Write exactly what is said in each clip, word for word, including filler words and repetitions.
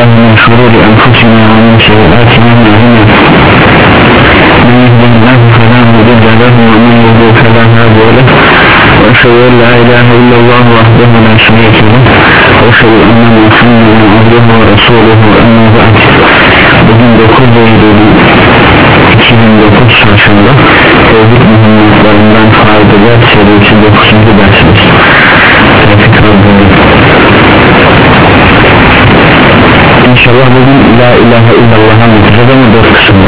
بالله من شرور أنفسنا ومن سيئات أعمالنا من يهده الله فلا مضل له ومن يضلل فلا هادي له وأشهد أن لا إله إلا الله وحده لا شريك له وأشهد أن محمدا عبده ورسوله أما بعد. Bugün dokuz Eylül iki bin dokuz çarşamba Tevhid mühimmatlarından faydalar serisi dokuzuncu dersimiz. Tevfik Rabbim. İnşallah bugün La ilahe illallah'a anlatacağız ama dört kısımda.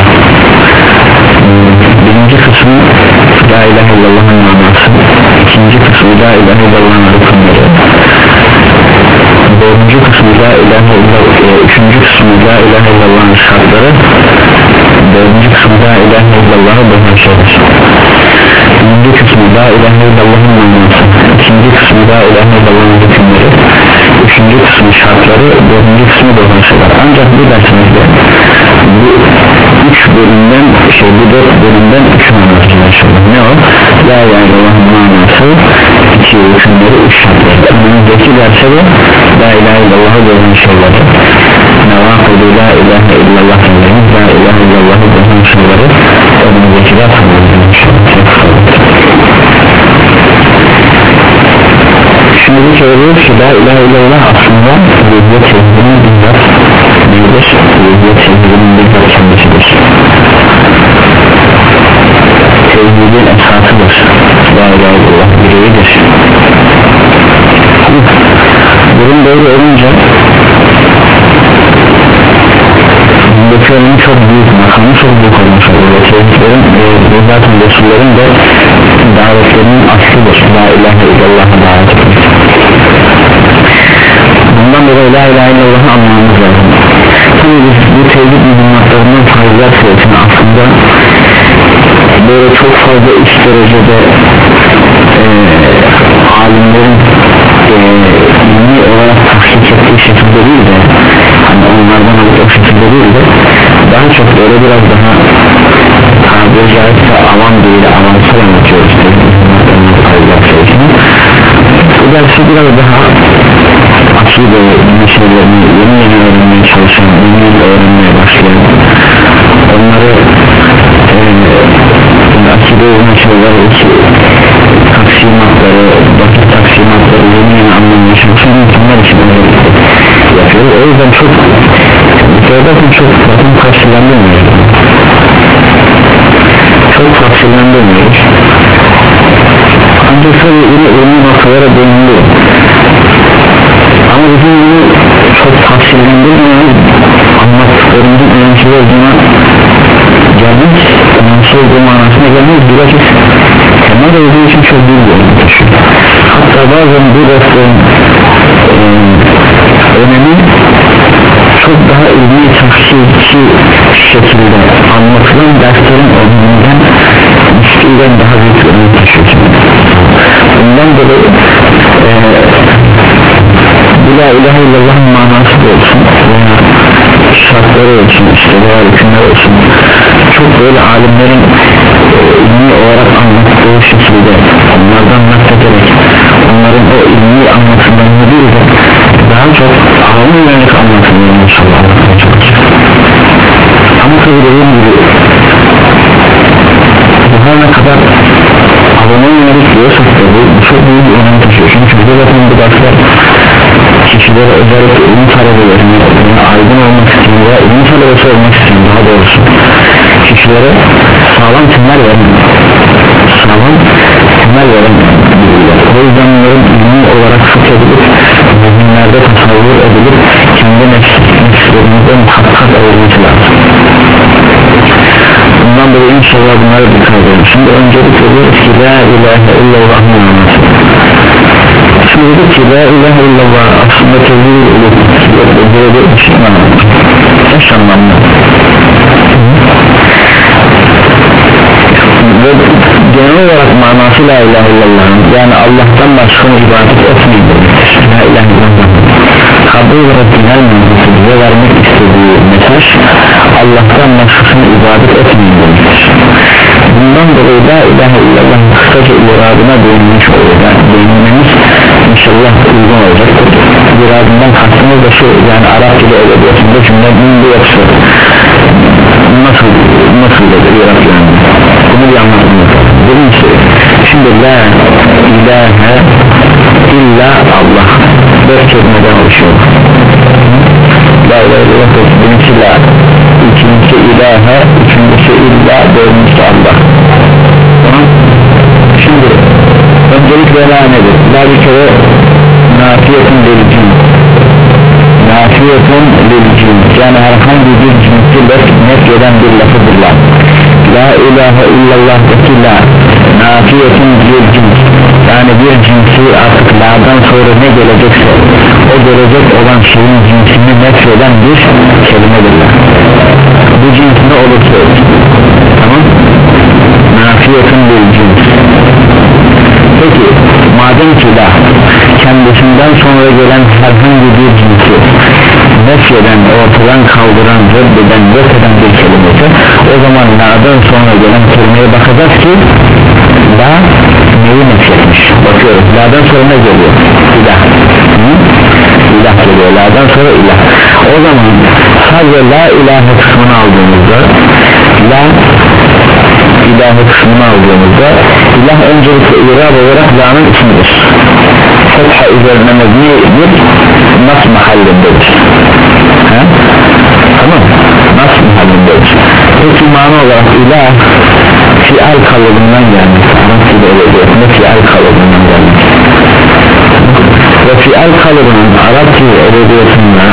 Birinci kısmı La ilahe illallah'ın manası, ikinci kısmı La ilahe illallah'ın rıkımları, dördüncü kısmı La ilahe illallah, üçüncü kısmı La ilahe illallah'ın şartları, dördüncü kısmı La ilahe illallah'ı bozan şeyler. Birinci kısmı La ilahe illallah'ın manası, ikinci kısmı La ilahe illallah'ın rıkımları, üçüncü kısmı şartları, dördüncü kısmı bozan şeyler. Ancak bu dersimizde bu üç bölümden şey bu dört bölümden üç manası inşallah. Ne o? La ilahe illallah'ın manası, iki hükümleri, üç şartları. Önümüzdeki derse de La ilahe illallah'ı bozan şeyleri, nevâkıdü La ilahe illallah dediğimiz La ilahe illallah'ı bozan şeyleri önümüzdeki derse bozan inşallah. Şimdi bir söylüyoruz ki La ilahe illallah aslında Rüzgât sevginin bizzat neydir? Rüzgât sevginin bizzat kendisidir. Sevginin esasıdır. La ilahe illallah bireyidir. Durum böyle olunca Bekir'in çok büyük makamı çok büyük olmuş oluyor. Sevgilerin ve zaten Resullerin de davetlerinin aslıdır. La ilahe illallah'a davet etmek. Bundan dolayı La ilahe illallah'ı anlamamız lazım. Tabii biz bu tevhid mühimmatlarından faydalar serisini aslında böyle çok fazla üst derecede e, alimlerin e, ilmi olarak tahkik ettiği şekilde değil de hani onlardan alıp o şekilde değil de daha çok böyle biraz daha tabiri caizse avam değil avansal anlatıyoruz tevhid mühimmatlarından faydalar serisini. Bu dersi biraz daha akide meselelerini yeni yeni öğrenmeye çalışan, yeni yeni öğrenmeye başlayan, onları e, akide meseleleri taksimatları, basit taksimatları yeni yeni anlamaya çalışan insanlar için yapıyoruz. O yüzden çok bakın çok bakın karşılandırmıyoruz, çok karşılandırmıyoruz. Ancak tabi yine ürünün noktalara dönülüyor. Ama bizim bunu çok tavsiyelendirmiyoruz. Anlattıklarımızın önemli olduğuna geldik, önemli olduğu manasına gelmeyiz. Bilakis temel olduğu için çok büyük bir önem taşıyor. Hatta bazen bu derslerin e, önemi çok daha ilmi tavsiyeci şekilde anlatılan derslerin önünden müstüden daha büyük bir önem taşıyor. Bundan dolayı e, La ilahe illallah'ın manası da olsun veya şartları olsun işte veya hükümler olsun çok böyle alimlerin e, ilmi olarak anlattığı şekilde onlardan naklederek onların o ilmi anlatımlarını değil de daha çok alim yönelik anlatımlarını inşallah anlatmaya çalışacağız. Ama tabi dediğim gibi bu ne kadar alime yönelik diyorsak da bu çok büyük bir önem taşıyor. Çünkü bu zaten bu dersler kişilere özellikle ilim talebelerine aydın olmak isteyen veya ilim talebesi olmak isteyen daha doğrusu kişilere sağlam temel veren sağlam temel veren o yüzden bunların ilmi olarak fıkh edilip zihinlerde tasavvur edilip kendi nefslerimizde muhakkak edilmesi lazım. Bundan dolayı inşallah bunlara dikkat edelim. Şimdi öncelikle diyoruz ki La ilahe illallah'ın manası. Şimdi dedik ki La ilahe illallah aslında tevhid böyle bir şey anlamı. Eş anlamlı. Ve genel olarak manası La ilahe illallah'ın yani Allah'tan başka ibadet etmeyin demektir. La ilahe illallah. Kabul ve genel manası bize vermek istediği mesaj Allah'tan başkasına ibadet etmeyin demektir. Bundan dolayı La ilahe illallah kısaca iradına değinmiş oluyor. Yani değinmemiz İnşallah uygun olacaktır. Birazından kastımız da şu, yani Arap dili edebiyatında cümlenin bu yapısı nasıl nasıl olur Arap yani, bunu bir anlatmamız lazım. Birincisi, şimdi la ilahe illa Allah dört kelimeden oluşuyor. La ilahe illallah, birincisi la, ikincisi ilahe, üçüncüsü illa, dördüncüsü Allah. Tamam. Şimdi öncelikle la nedir? La bir kere nafiyetun lilcin, nafiyetun lilcin, yani herhangi bir cinsi nefyeden bir lafıdır la. La ilahe illallah'taki la nafiyetun lilcin, yani bir cinsi artık la'dan sonra ne gelecekse o gelecek olan şeyin cinsini nefyeden bir kelimedir la. Bu cins ne olursa olsun, tamam, nafiyetun lilcin. Peki madem ki la kendisinden sonra gelen herhangi bir cinsi nefyeden, ortadan kaldıran, reddeden, yok eden bir kelimesi, o zaman la'dan sonra gelen kelimeye bakacağız ki la neyi nefyetmiş, bakıyoruz la'dan sonra ne geliyor? İlah. Hı? İlah geliyor, la'dan sonra ilah. O zaman sadece la ilahe kısmını aldığımızda, la ilahe kısmını aldığımızda ilah öncelikle irab olarak la'nın ismidir. Fetha üzerine mebni bir nas mahallindedir. He? Tamam, nas mahallindedir. Peki mana olarak ilah fial kalıbından gelmiş, nasıl edebiyatında fial kalıbından gelmiş ve fial kalıbının Arapça edebiyatında,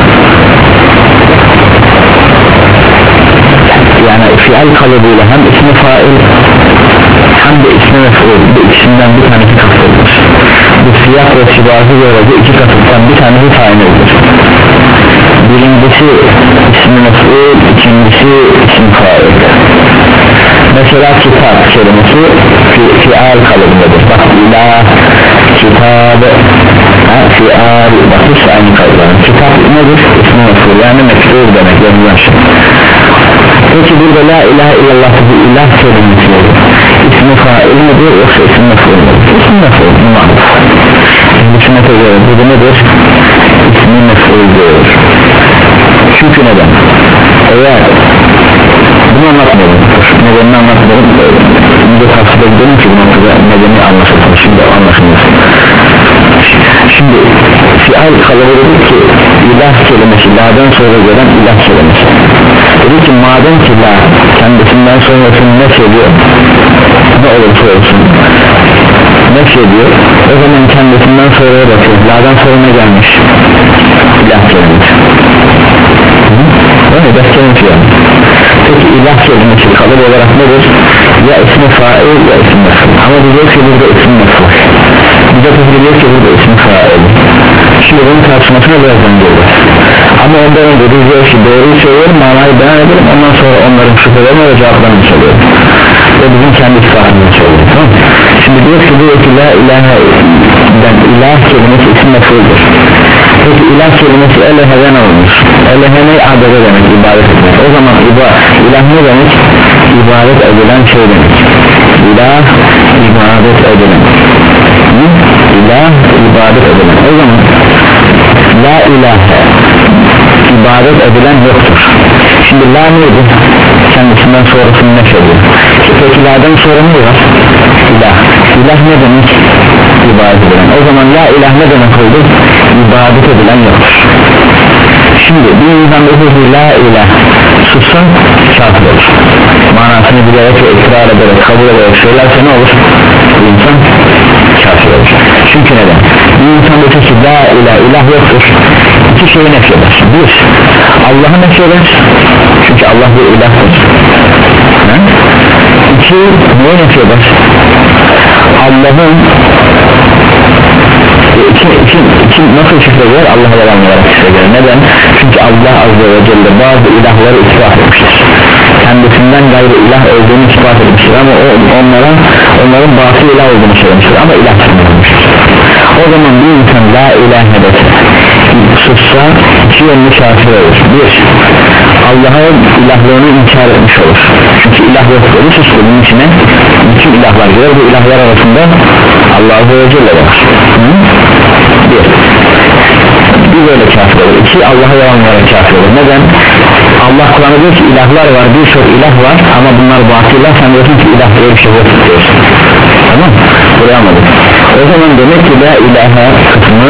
yani fial kalıbıyla hem ismi fail hem de ismi mef'ul, bu ikisinden bir tanesi kastedilir. Bu siyah ve şibahı göre bu iki kasıttan bir tanesi faildir. Birincisi ismi mef'ul, ikincisi ismi fail. Mesela kitap kelimesi fi, fial kalıbındadır. Bak ilah, kitab, fial, bak hiç aynı kalıbı. Kitap nedir? İsmi mef'ul, yani mef'ul demek, yazılan şey. Peki burada la ilahe illallah bu ilah kelimesi ismi fail midir yoksa ismi mef'ul midir? İsmi mef'ul mu? Bu sünnete göre bu nedir? İsmi mef'uldur. Çünkü neden? Eğer bunu anlatmayalım, nedenini anlatmayalım, önce tavsiye edelim ki bunu nedeni anlaşılsın, şimdi anlaşılsın. Şimdi fial kalıbı dedik ki ilah kelimesi, la'dan sonra gelen ilah kelimesi. Dedi ki madem ki la kendisinden sonrasını nefyediyor, ne olursa olsun nefyediyor, o zaman kendisinden sonraya bakıyor, la'dan sonra ne gelmiş? İlah kelimesi. Öyle de kelimesi yani. Peki ilah kelimesi kalıp olarak nedir? Ya ismi fail ya ismi mef'ul. Ama diyecek ki burada ismi mef'ul. Bize diyecek ki burada ismi fail. Şimdi bunun tartışmasına birazdan göreceğiz. Ama ondan önce diyecek ki doğruyu söylüyorum, manayı beyan edelim, ondan sonra onların şüphelerini ve cevaplarını söylüyorum. Ve bizim kendi istifatımızı söylüyoruz, tamam mı? Şimdi diyor ki diyor ki la ilahe den ilah kelimesi ismi mef'uldur. Peki ilah kelimesi elehe'den olmuş. Elehe ne? Adede demek, ibadet etmek. O zaman iba, ilah ne demek? İbadet edilen şey demek. İlah ibadet edilen. Hı? İlah ibadet edilen. O zaman la ilahe ibadet edilen yoktur. Şimdi la neydi? Kendisinden sonrasını ne söylüyor? Peki la'dan sonra ne var? İlah. İlah ne demek? İbadet edilen. O zaman la ilah ne demek oldu? İbadet edilen yoktur. Şimdi bir insan dedi la ilah sussan kafir olur. Manasını bilerek ve ikrar ederek, kabul ederek söylerse ne olur? Bir insan kafir olur. Çünkü neden? Bir insan dedi ki la ilah, ilah yoktur. İki şeyi nefyeder. Bir, Allah'ı nefyeder. Çünkü Allah bir ilahtır. He? İki, neyi nefyeder? Allah'ın iki, iki, iki nasıl şifrediyor? Allah'a yalan olarak şifrediyor. Neden? Çünkü Allah azze ve celle bazı ilahları ispat etmiştir. Kendisinden gayrı ilah olduğunu ispat etmiştir ama o, onlara, onların batıl ilah olduğunu söylemiştir ama ilah söylemiştir. O zaman bir insan la ilahe dese sussa iki yönlü kafir olur. Bir, Allah'ın ilahlığını inkar etmiş olur. Çünkü ilah yoktur, sustu, bunun içine bütün ilahlar gelir, bu ilahlar arasında Allah azze ve celle var. Hı? bir, bir böyle kafir olur. İki, Allah'a yalan veren kafir olur. Neden? Allah Kur'an'da diyor ki ilahlar var, birçok ilah var ama bunlar batiller, sen diyorsun ki ilah diye bir şey yok diyorsun. Tamam, buraya anladık. O zaman demek ki la ilahe kısmı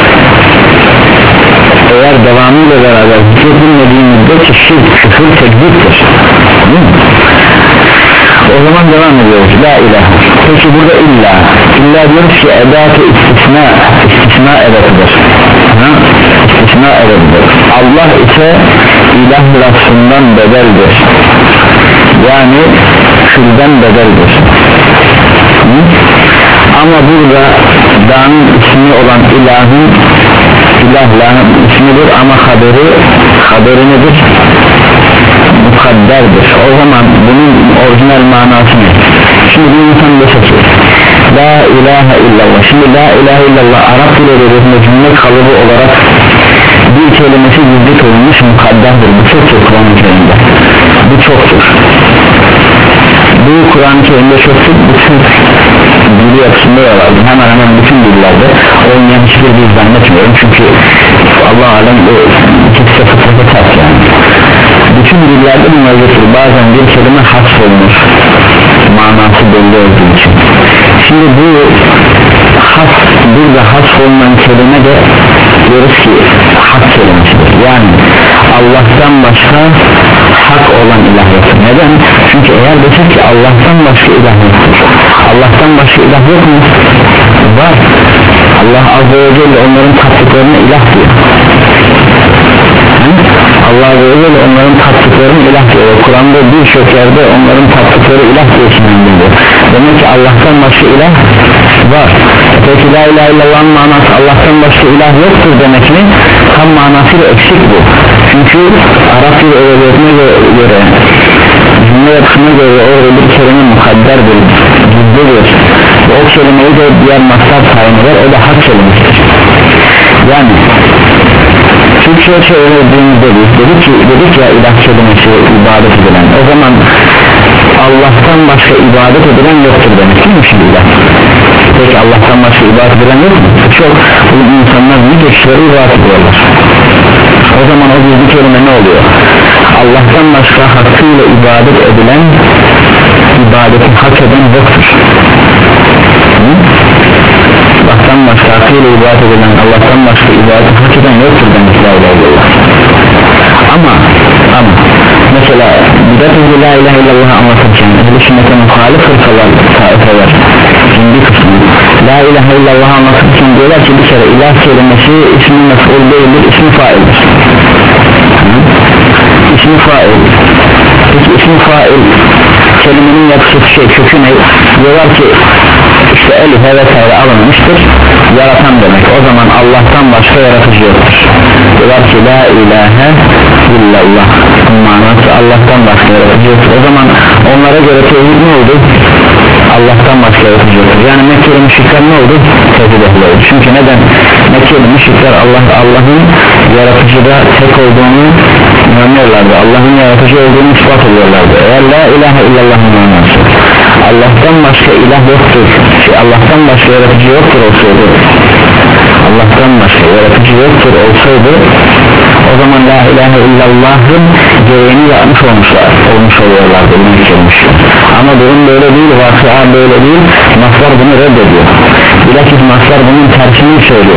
eğer devamıyla beraber zikredilmediği müddetçe şirk, küfür, tekziptir. Tamam mı? O zaman devam ediyoruz. La ilahe. Peki burada illa. İlla diyoruz ki edat-ı istisna, istisna edatıdır. Ha? İstisna edatıdır. Allah ise ilah lafzından bedeldir. Yani külden bedeldir. Hı? Ama burada da'nın ismi olan ilahın ilahlahın ismidir ama haberi haberi nedir? Mukadderdir. O zaman bunun orijinal manası ne? Şimdi bir insan dese ki la ilahe illallah, şimdi la ilahe illallah Arap dil edebiyatında cümle kalıbı olarak bir kelimesi gizli koyulmuş mukadderdir. Bu çok çok Kur'an-ı Kerim'de, bu çoktur. Bu Kur'an-ı Kerim'de çoktur. Bütün dili yapısında vardı, hemen hemen bütün dillerde olmayan hiçbir dil zannetmiyorum çünkü Allah alem bu ikisi fıtratı ters yani. Bütün dillerde bu mevcuttur. Bazen bir kelime hasf olmuş, manası belli olduğu için. Şimdi bu hasf, burada hasf olunan kelime de diyoruz ki hak kelimesidir. Yani Allah'tan başka hak olan ilah yoktur. Neden? Çünkü eğer desek ki Allah'tan başka ilah yoktur, Allah'tan başka ilah yok mu? Var. Allah azze ve celle onların taptıklarına ilah diyor. Allah azze ve celle onların taptıklarını ilah diyor. Kur'an'da birçok yerde onların taptıkları ilah diye isimlendiriyor. Demek ki Allah'tan başka ilah var. Peki la ilahe illallah'ın manası Allah'tan başka ilah yoktur demek mi? Tam manasıyla eksik bu. Çünkü Arap dil edebiyatına göre, cümle yapısına göre orada bir kelime mukadderdir, gizlidir. Ve o kelimeyi de diğer mastar tayin eder, o da hak kelimesidir. Yani Türkçe'ye çevirdiğimizde biz dedik ki, dedik ya ilah kelimesi ibadet edilen, o zaman Allah'tan başka ibadet edilen yoktur demek değil mi şimdi ilah? Peki Allah'tan başka ibadet edilen yok mu? Çok bu insanlar bir geçişleri ibadet ediyorlar. O zaman o gizli kelime ne oluyor? Allah'tan başka hakkıyla ibadet edilen, ibadeti hak eden yoktur. Hı? Allah'tan başka hakkıyla ibadet edilen, Allah'tan başka ibadeti hak eden yoktur demek la ilahe illallah. Ama ama mesela bidat ehli la ilahe illallah'ı anlatırken ehl-i sünnete muhalif fırkalar, taifeler şimdi kısmı la ilahe illallah'ı anlatırken diyorlar ki bir kere ilah kelimesi ismi mef'ul değildir, ismi faildir. İsmi fail. Peki ismi fail kelimenin yapısı şey, kökü ne? Diyorlar ki işte elife vesaire alınmıştır, yaratan demek. O zaman Allah'tan başka yaratıcı yoktur. Diyorlar ki la ilahe illallah manası Allah'tan başka yaratıcı yoktur. O zaman onlara göre tevhid ne oldu? Allah'tan başka yaratıcı yoktur. Yani Mekkeli müşrikler ne oldu? Tevhid ehli oldu. Çünkü neden? Mekkeli müşrikler Allah Allah'ın yaratıcıda tek olduğunu inanıyorlardı. Allah'ın yaratıcı olduğunu ispat ediyorlardı. Eğer la ilahe illallah'ın manası Allah'tan başka ilah yoktur, şey, Allah'tan başka yaratıcı yoktur olsaydı, Allah'tan başka yaratıcı yoktur olsaydı, o zaman la ilahe illallah'ın gereğini yapmış olmuşlar, olmuş oluyorlardı. Ama durum böyle değil, vakıa böyle değil. Maslar bunu reddediyor. Bilakis maslar bunun tersini söylüyor.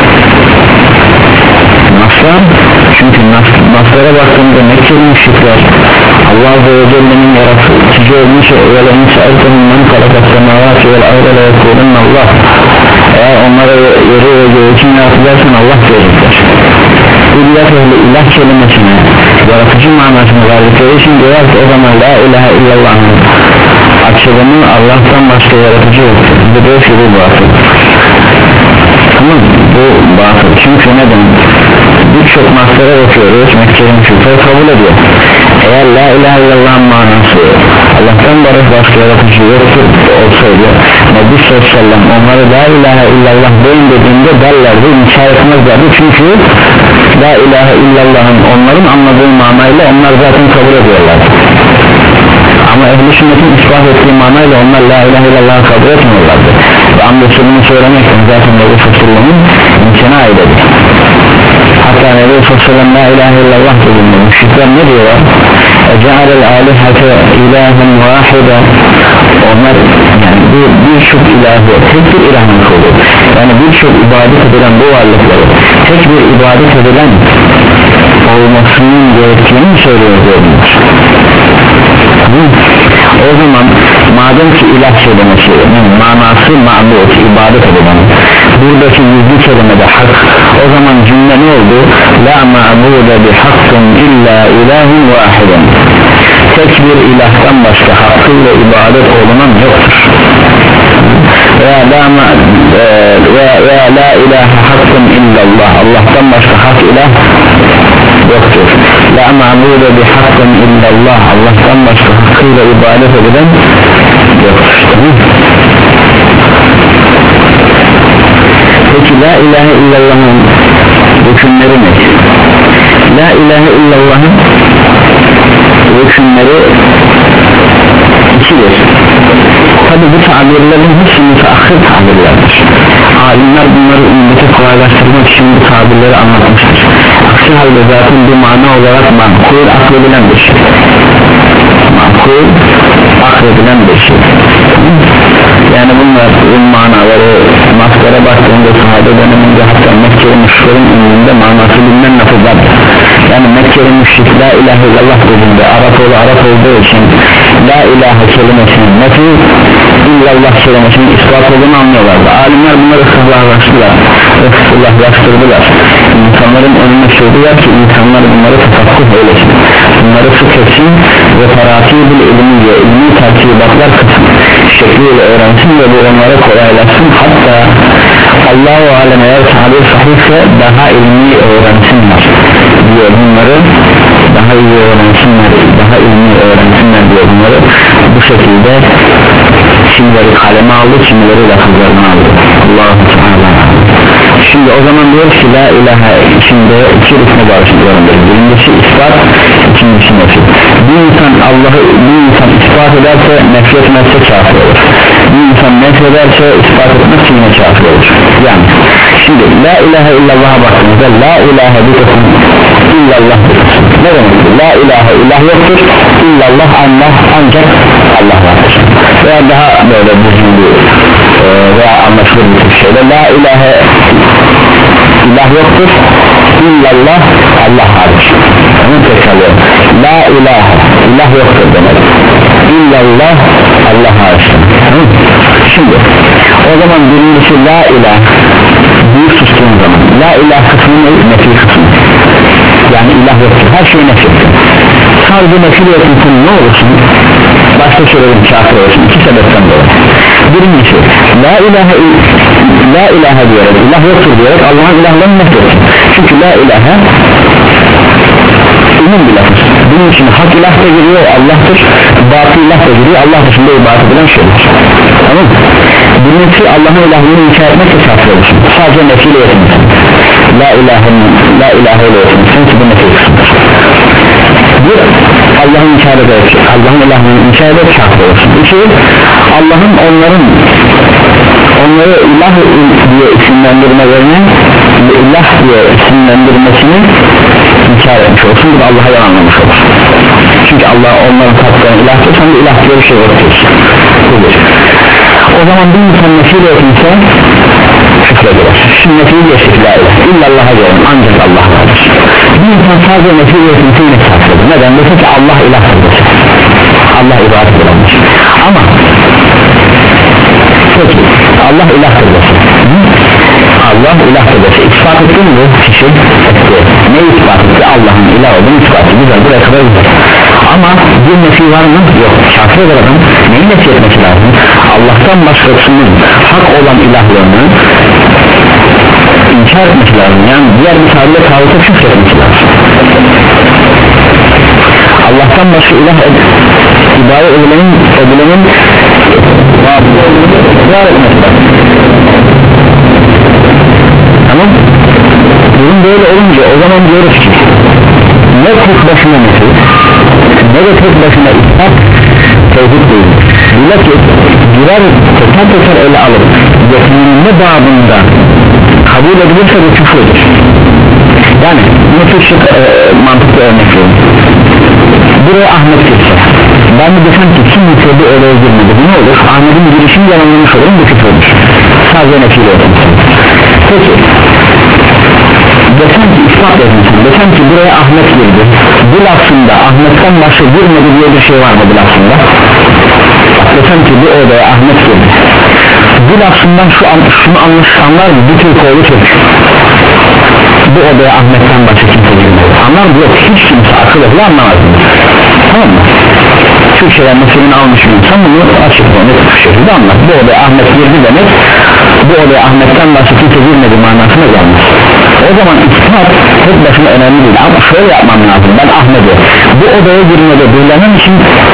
Maslar, çünkü maslara baktığımda Mekkeli müşrikler Allah Azze ve Celle'nin yaratıcı olmuş ve inşa ettiğinin men kalakat semavati vel arda le yekulun Allah, eğer onlara yeri ve göğü için yaratacaksan Allah diyecekler. İllah ehli ilah kelimesine yaratıcı manasını verdikleri için diyorlar ki o zaman la ilahe illallah'ın açılımı Allah'tan başka yaratıcı yoktur. Bu da şu bu batıl. Tamam, bu batıl. Çünkü neden? Birçok maslara bakıyoruz, Mekke'nin müşrikler kabul ediyor. Eğer la ilahe illallah'ın manası Allah'tan başka yaratıcı yoktur olsaydı Nebi sallallahu aleyhi ve sellem onları la ilahe illallah deyin dediğinde derlerdi, inkar etmezlerdi. Çünkü la ilahe illallah'ın onların anladığı manayla onlar zaten kabul ediyorlar. Ama ehl-i sünnetin ispat ettiği manayla onlar la ilahe illallah'ı kabul etmiyorlardı. Ve anlaşılığını söylemekten zaten Nebi sallallahu aleyhi ve sellem'in imtina edebilir. Hatta Nebi Sallallahu la ilahe illallah dediğinde müşrikler ne diyorlar? Ece'alel alihate ilahen vahide, onlar yani bir birçok ilahı tek bir ilahın kulu, yani birçok ibadet edilen bu varlıkları tek bir ibadet edilen olmasının gerektiğini mi söylüyor diyorlar? O zaman madem ki ilah kelimesinin manası ma'bud, ibadet edilen, buradaki yüzlü kelimede hak, o zaman cümle ne oldu? La ma'bude bi hakkın illa ilahun vahiden, tek bir ilahtan başka hakkıyla ibadet olunan yoktur. Veya la, veya, veya la ilahe hakkın illallah, Allah'tan başka hak ilah yoktur. La ma'bude bi hakkın illallah, Allah'tan başka hakkıyla ibadet edilen yoktur. Peki la ilahe illallah'ın hükümleri ne? La ilahe illallah'ın hükümleri ikidir. Tabi bu tabirlerin hepsi müteahhir tabirlerdir. Alimler bunları ümmete kolaylaştırmak için bu tabirleri anlatmıştır. Aksi halde zaten bir mana olarak makul akledilen bir şey. Makul akledilen bir şey. Yani bunlar bu manaları maskara baktığında sahabe döneminde, hatta Mekkeli müşriklerin önünde manası bilinen lafızlardır. Yani Mekkeli müşrik la ilahe illallah dediğinde Arap oğlu Arap olduğu için la ilahe kelimesinin nefi, illallah kelimesinin ispat olduğunu anlıyorlardı. Alimler bunları ıslahlaştılar, ıslahlaştırdılar. İnsanların önüne sürdüler ki insanlar bunları tefakkuh eylesin, bunları fıkhetsin ve terakibül ilmiye, ilmi terkibatlar kısım şekliyle öğrensin ve bu onlara kolaylaşsın. Hatta Allah-u Alem eğer tabir sahihse daha ilmi öğrensinler diyor, bunları daha iyi öğrensinler, daha ilmi öğrensinler diyor bunları. Bu şekilde kimileri kaleme aldı, kimileri lafızlarını aldı. Allah-u Teala. Şimdi o zaman diyor ki la ilahe içinde iki rükne barışıklarındır. Birincisi ispat, ikincisi nefi. Bir insan Allah'ı bir insan ispat ederse nefret etmezse kafir olur. Bir insan nefret ederse ispat etmezse yine kafir olur. Yani şimdi la ilahe illallah'a baktığımızda la ilahe bitekum illallah bitekum. Ne demektir? La ilahe ilah yoktur, illallah Allah, ancak Allah vardır. Veya daha böyle düzgün bir e, veya anlaşılır bir şeyle la ilahe ilah yoktur, illallah Allah hariç. Onu tekrarlıyorum. La ilahe ilah yoktur demek, illallah Allah hariç. Şimdi o zaman birincisi la ilah büyük sustuğun zaman la ilah kısmı ne? Nefi kısmı. Yani ilah yoktur, her şey nefi. Sadece nefi yoktur, ne olursun? Başta söyledim, kafir olursun. İki sebepten dolayı. Birincisi la ilahe la ilahe diyerek, ilah yoktur diyerek Allah'ın ilahlarını nefretsin. Çünkü la ilahe umum bir lafız. Bunun için hak ilah da giriyor, Allah'tır, batıl ilah da giriyor, Allah dışında ibadet edilen şeyler. Tamam mı? Birincisi Allah'ın ilahlığını inkar etmekle kafir olursun. Sadece nefiyle yetinirsin. La ilahe la ilahe ile yetinirsin ki bu nefi kısımdır. Bir, Allah'ın inkar ederek, Allah'ın ilahlığını inkar ederek kafir olursun. İki, Allah'ın onların onları ilah diye isimlendirmelerini ilah diye isimlendirmesini inkar etmiş olsun, bu da Allah'a yalanlamış olur. Çünkü Allah onların tatlarını ilah diyor, sen de ilah diye bir şey öğretiyorsun. O zaman bir insan nefiyle yetinse küfre girer. Şimdi nefiyi geçtik la ilahe illallah'a diyorum, ancak Allah vardır. Bir insan sadece nefiyle yetinse yine kafirdir. Neden? Mesela ki Allah ilahtır desin, Allah ibadet edilir. Ama peki Allah ilahtır desin, Allah ilahtır desin, ispat etti mi bu kişi? Etti. Ne ispat etti? Allah'ın ilah olduğunu ispat etti. Güzel, buraya kadar güzel. Ama bir nefi var mı? Yok. Kafir olur adam. Neyi nefi etmesi lazım? Allah'tan başkasının hak olan ilahlığını inkar etmesi lazım. Yani diğer bir tabirle tağuta küfretmesi lazım. Allah'tan başka ilah ed ibadet edilenin edilenin var etmesi lazım. Tamam? Durum böyle olunca o zaman diyoruz ki ne tek başına nefi ne de tek başına ispat tevhid değildir. Bilakis birer teker teker ele alıp yetinilme babında kabul edilirse bu küfürdür. Yani bunu küçük e, mantıklı örnek verin. Buraya Ahmet girse, ben de desem ki kim bitirdi oraya girmedi, bu ne olur? Ahmet'in girişini yalanlamış olurum, bu küfürdür. Sadece nefiyle olsun. Peki desem ki ispat edilsin, desem ki buraya Ahmet girdi, bu lafında Ahmet'ten başka girmedi diye bir şey var mı bu lafında? Desem ki bu odaya Ahmet girdi, bu lafından şu an, şunu anlaşanlar mı? Bir Türk oğlu Türk, bu odaya Ahmet'ten başka kimse girmedi, anlar mı? Yok, hiç kimse akıl ediyor anlamaz mı? Tamam mı? Türkçeden meselini almış bir insan bunu açıkla net bir şekilde anlar. Bu odaya Ahmet girdi demek, bu odaya Ahmet'ten başka kimse girmedi manasına gelmez. O zaman ispat tek başına önemli değil, ama şöyle yapmam lazım: ben Ahmet'e bu odaya girmede birlemem için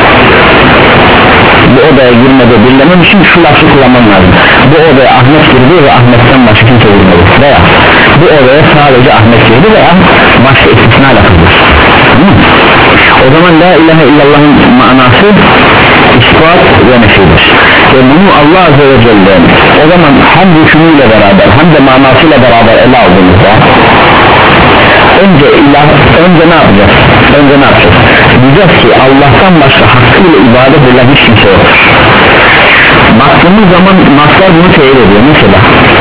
bu odaya girmede birlemem için şu lafı kullanmam lazım: bu odaya Ahmet girdi ve Ahmet'ten başka kimse girmedi, veya bu odaya sadece Ahmet girdi veya başka istisna lafıdır. O zaman la ilahe illallah'ın manası ispat ve nefidir ve bunu Allah Azze ve Celle o zaman hem hükmüyle beraber hem de manasıyla beraber ele aldığımızda önce ilah, önce ne yapacağız? Önce ne yapacağız? Diyeceğiz ki Allah'tan başka hakkıyla ibadet edilen hiç kimse yoktur. Baktığımız zaman naslar bunu teyit ediyor. Mesela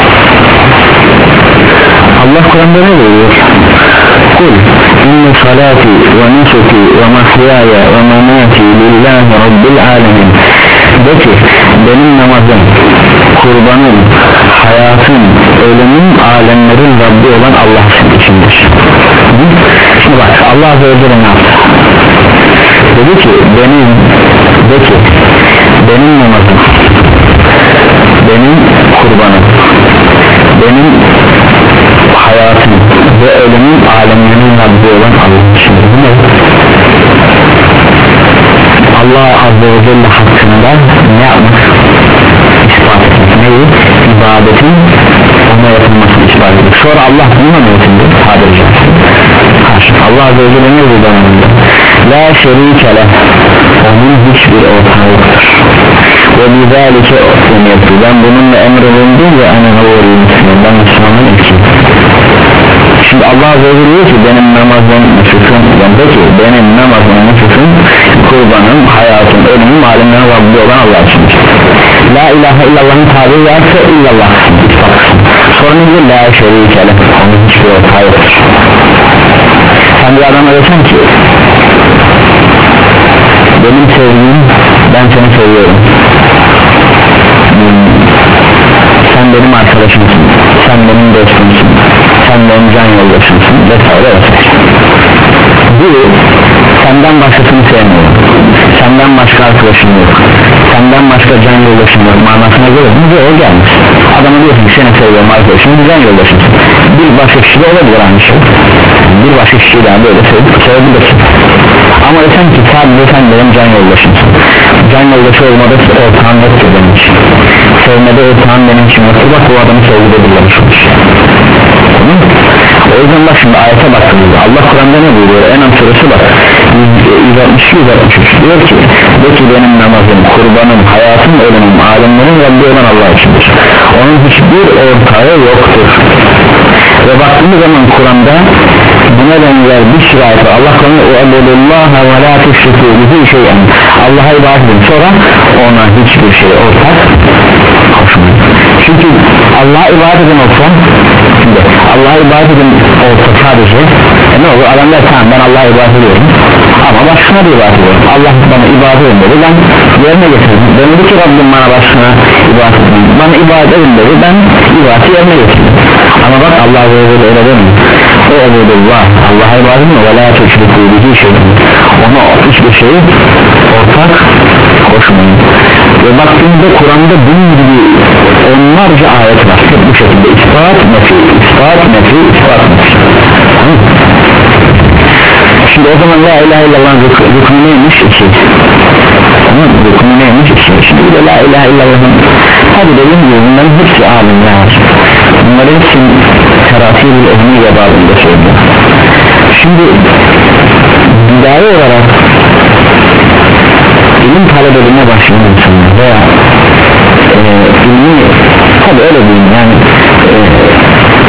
Allah Kur'an'da ne diyor? Kul inne salati ve nusuki ve mahyaya ve mamati lillahi rabbil alemin. De ki benim namazım, kurbanım, hayatım, ölümüm alemlerin Rabbi olan Allah içindir. Şimdi bak Allah Azze ve Celle ne yaptı? Dedi ki benim, de ki benim namazım, benim kurbanım, benim hayatım ve ölümün alemlerin Rabbi olan Allah içindir. Bu ne? Allah Azze ve Celle hakkında ne yapmak? İspat etmek. Neyi? İbadetin ona yapılmasını ispat etmek. Sonra Allah bununla mı yetindir? Sadece karşı Allah Azze ve Celle ne diyor anlamında? La şerike leh, onun hiçbir ortağı yoktur. Ve bizalike umirtu, ben bununla emrolundum ve ana havurul müslüman, ben Müslümanın ilkiyim. Şimdi Allah Azze ve Celle diyor ki benim namazım, nüfusun, peki benim namazım, nüfusun, kurbanım, hayatım, ölümüm, alemlerin Rabbi olan Allah içindir. La ilahe illallah'ın tabiri varsa illallah sonra ne diyor? La şerike leh, onun hiçbir ortağı yoktur. Sen bir adama desen ki benim sevdiğim, ben seni seviyorum, hmm, sen benim arkadaşımsın, sen benim dostumsun, sen benim can yoldaşımsın vesaire vesaire. Bu senden başkasını sevmiyorum, senden başka arkadaşım yok, senden başka can yoldaşım yok manasına göre bu o gelmiş. Adama diyorsun ki seni seviyorum arkadaşım, can yoldaşımsın, bir başka kişi de olabilir aynı şey, bir başka kişiyi daha böyle sevebilirsin. Ama sen ki sadece sen benim can yoldaşımsın, can yoldaşı olmada ortağın yoktur benim için, sevmede ortağın benim için yoktur, bak bu adamı sevgide birlemiş olmuş. O yüzden bak şimdi ayete baktığımızda Allah Kur'an'da ne buyuruyor? En'am suresi bak yüz altmış yüz altmış üç diyor ki de ki benim namazım, kurbanım, hayatım, ölümüm, alemlerin Rabbi olan Allah içindir. Onun hiçbir ortağı yoktur. Ve baktığımız zaman Kur'an'da buna benzer bir sürü ayet var. Allah Kur'an'da o ebudullaha ve la tüşrikû bihi şeyen, Allah'a ibadet edin, sonra ona hiçbir şey ortak koşmayın. Çünkü Allah'a ibadet edin olsa, Allah'a ibadet edin olsa sadece e ne olur? Adam der tamam ben Allah'a ibadet ediyorum ama başkasına da ibadet ediyorum, Allah bana ibadet edin dedi, ben yerine getirdim. Dedi ki Rabbim bana başkasına ibadet edin, bana ibadet edin dedi, ben ibadeti yerine getirdim. Ama bak Allah öyle öyle demiyor. O ebudullah, Allah'a ibadet edin ve la tüşrikû bihi şeyen, ona hiçbir şey ortak koşmayın. Ve baktığımda Kur'an'da bunun gibi onlarca ayet var. Hep bu şekilde ispat, nefi, ispat, nefi, ispat, nefi. Şimdi o zaman la ilahe illallah rükmü neymiş? İki. Rükmü neymiş? İki. Şimdi bir de la ilahe illallah'ın tabi dediğim gibi bunların hepsi alimler. Bunların hepsi teratîl-i ehmiye bağında söylüyor. Şimdi bidai olarak ilim talep edilmeye başlayan insanlar veya e, ilmi tabi öyle diyeyim yani e,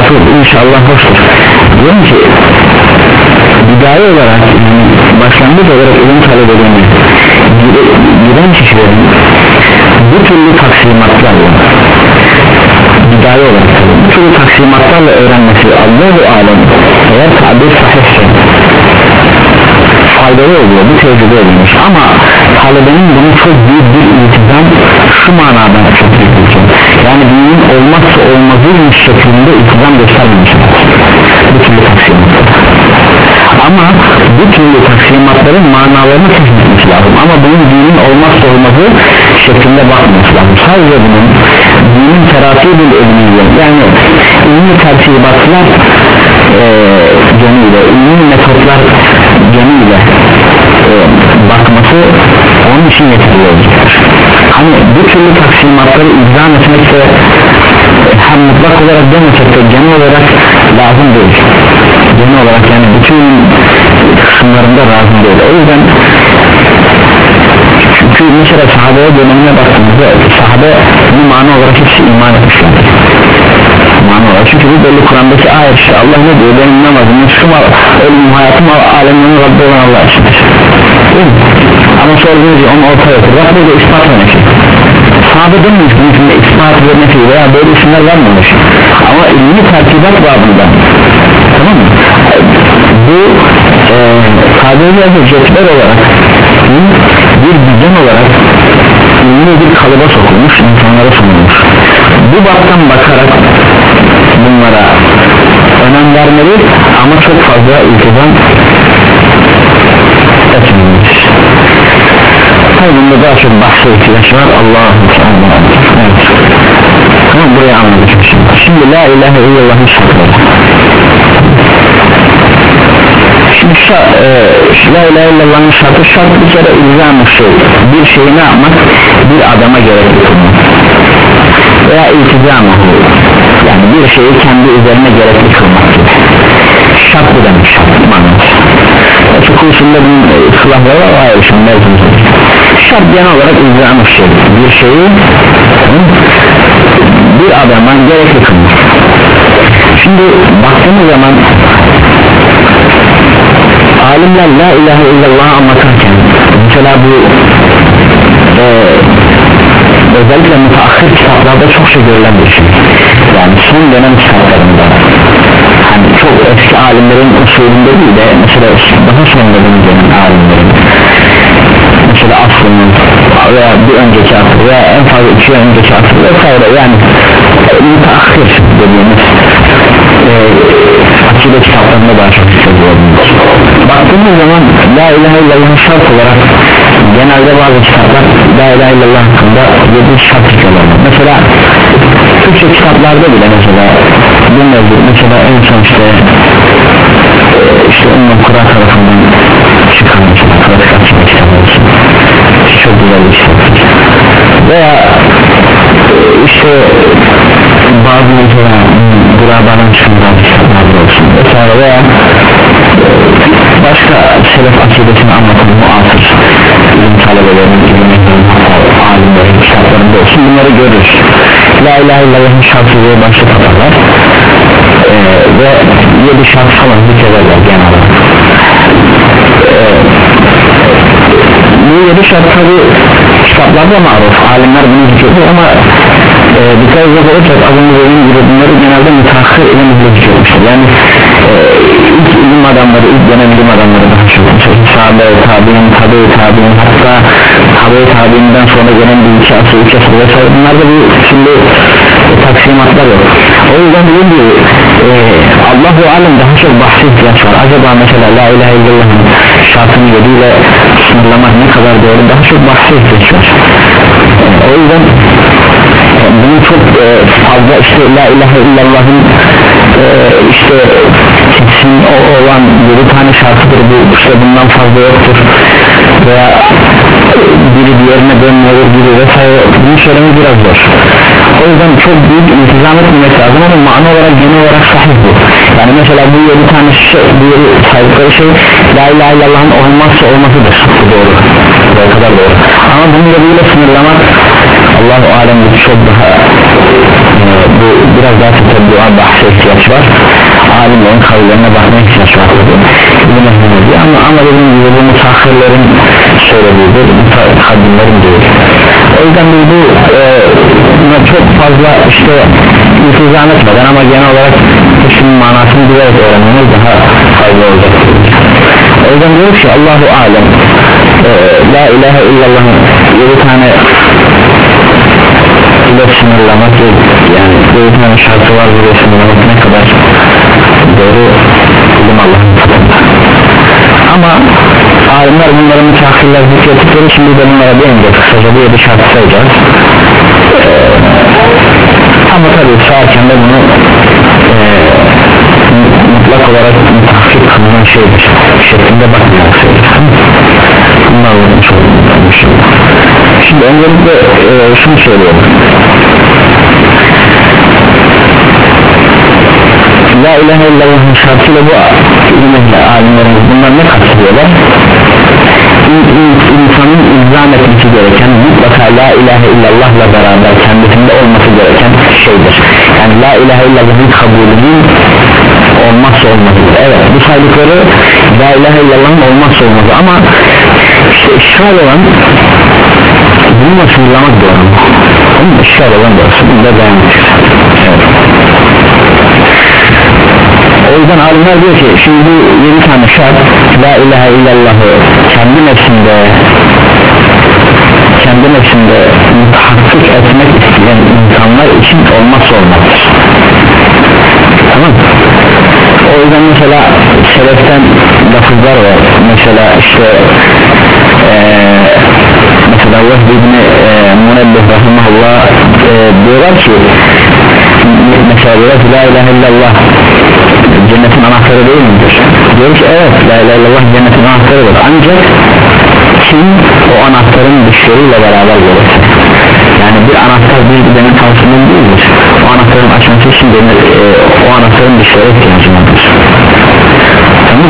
makul inşallah hoştur. Diyorum ki bidaye olarak yani başlangıç olarak ilim talep edeni giden kişilerin bu türlü taksimatlarla bidaye olarak bu türlü taksimatlarla öğrenmesi Allah-u Alem eğer tabir sahihse faydalı oluyor, bu tecrübe edilmiş ama talebenin bunu çok büyük bir iltizam şu manadan çok büyük iltizam yani dinin olmazsa olmazıymış şeklinde iltizam göstermemiş bu türlü taksimatlar ama bu türlü taksimatların manalarını kesinlikle lazım ama bunun dinin olmazsa olmazı şeklinde bakması lazım sadece bunun dinin teratibül ilmiyle yani ilmi tertibatlar e, yönüyle ilmi metotlar yönüyle e, bakması onun için yeterli olacaktır hani bu türlü taksimatları izah etmekse hem mutlak olarak demesek de genel olarak lazım değil genel olarak yani bütün kısımlarında lazım değil o yüzden çünkü mesela sahabeye dönemine baktığımızda sahabe bunu mana olarak hepsi iman etmişler mana olarak çünkü bu belli Kur'an'daki ayet işte Allah ne diyor benim namazım şu mal ölüm hayatım alemin Rabbi olan Allah içindir ama sorduğunuz gibi onu ortaya otur bak burada ispat örneği sahabe demeyiz ki mümkün ispat örneği veya böyle isimler vermemiş ama ilmi tertibat babında tamam mı bu e, sahabeler ve cetler olarak bir düzen olarak ilmi bir kalıba sokulmuş insanlara sunulmuş bu baktan bakarak bunlara önem vermeli ama çok fazla iltizam etmeliyiz tabi bunda daha çok bahse ihtiyaç var Allah'ım evet. Tamam buraya anladık şimdi. Şimdi la ilahe illallah'ın şartları şimdi şu, e, şu la ilahe illallah'ın şartı şart bir kere ilzam şey bir şeyi ne yapmak bir adama gerekli kılmak veya iltizamı yani bir şeyi kendi üzerine gerekli kılmak gibi şart bu demek şart manası fıkıh usulünde bunun ıslahları var hayır şimdi mevzumuz şart genel olarak ilzam şey bir şeyi bir adama gerekli kılmak şimdi baktığımız zaman alimler la ilahe illallah anlatırken mesela bu e, özellikle müteahhir kitaplarda çok şey görülen bir şey yani son dönem kitaplarında hani çok eski alimlerin usulünde değil de mesela daha son dönem dönem alimlerin mesela aslının veya bir önceki asır veya en fazla iki önceki asır vesaire yani müteahhir dediğimiz e, akide kitaplarında daha çok hissediyoruz baktığımız zaman la ilahe illallah'ın şart olarak genelde bazı kitaplar la ilahe illallah hakkında yedi şart tutuyorlar mesela Türkçe kitaplarda bile mesela bu mevcut mesela en son işte e, işte Ümmü Kura tarafından çıkan mesela pratik akide kitapları çok güzel bir kitap veya e, işte bazı mesela Gurabadan çıkan kitaplarda olsun vesaire veya başka selef akidesini anlatan muasır ilim talebelerinin ilimlerin alimlerin kitaplarında olsun bunları görürüz la ilahe illallah'ın şartı diye başlık atarlar ee, ve yedi şart falan zikrederler genel olarak ee, bu yedi şart tabi kitaplarda maruf alimler bunu zikrediyor ama e, dikkat edecek olursak az önce dediğim gibi bunları genelde müteahhir ilimizde zikrediyormuşlar yani e, ilk ilim adamları ilk dönem ilim adamları daha çok sahabe, tabi'in, tabi' tabi'in hatta tabi' tabi'inden sonra gelen bir iki asır, üç asır vesaire bunlarda bu şimdi e, taksimatlar yok o yüzden dediğim gibi e, Allah-u Alem daha çok bahse ihtiyaç var acaba mesela la ilahe illallah'ın şartını yediyle sınırlamak ne kadar doğru daha çok bahse ihtiyaç var e, o yüzden e, bunun çok e, fazla işte la ilahe illallah'ın e, işte kesin o olan yedi tane şartıdır bu işte bundan fazla yoktur veya biri diğerine dönmüyor gibi vesaire bunu söylemek biraz zor o yüzden çok büyük intizam etmemek lazım ama manu olarak genel olarak sahih bu yani mesela bu yedi tane şey, bu yedi saydıkları şey la ilahe illallah'ın olmazsa olmasıdır bu doğru bu kadar doğru ama bunu da böyle sınırlamak Allah-u Alem çok daha e, bu biraz daha tetebbüğa bahse ihtiyaç var müteahhirlerin söylediğidir, müteahhirlerin değil. O yüzden biz bu e, buna çok fazla işte iltizam etmeden ama genel olarak ismin manasını bilerek öğrenmemiz daha faydalı olacaktır. O yüzden diyoruz ki Allahu alem, e, la ilahe illallah'ın yedi tane ile sınırlamak, yani yedi tane şartı var, buraya sınırlamak ne kadar doğru ilim Allah'ın katında. Ama alimler bunların müteahhirler zikrettikleri, şimdi de bunlara değince kısaca bir yedi şart sayacağız. Ee, ama tabii sağken de bunu e, mutlak olarak müteahhir kılınan şeydir şeklinde bakmayarak söyleyeceğiz. Bunlar olmuş olmuş. Şimdi öncelikle e, şunu söylüyorum. La ilahe illallah'ın şartıyla bu ilimle alimlerimiz bunlar ne kastediyorlar? İnsanın ilzam etmesi gereken, mutlaka la ilahe illallah'la beraber kendisinde olması gereken şeydir. Yani la ilahe illallah'ın kabulünün olmazsa olmazıdır. Evet, bu saydıkları la ilahe illallah'ın olmazsa olmazı, ama işte işgal olan bununla sınırlamak doğru. Onun işgal olan doğrusu, bunu da beyan edeceğiz. Evet. O yüzden alimler diyor ki şimdi bu yedi tane şart la ilahe illallah'ı kendi nefsinde kendi nefsinde muhakkik etmek isteyen insanlar için olmazsa olmazdır. Tamam. O yüzden mesela seleften lafızlar var. Mesela işte ee, mesela Vehb İbni e, Munebbih rahimahullah e, diyorlar ki mesela diyorlar ki la ilahe illallah cennetin anahtarı değil midir? Diyoruz ki evet, la ilahe illallah cennetin anahtarıdır, ancak kim o anahtarın dışarıyla beraber gelir. Yani bir anahtar bir gidenin kalsının değildir. O anahtarın açması için de, e, o anahtarın dışarı ihtiyacı vardır. Tamam.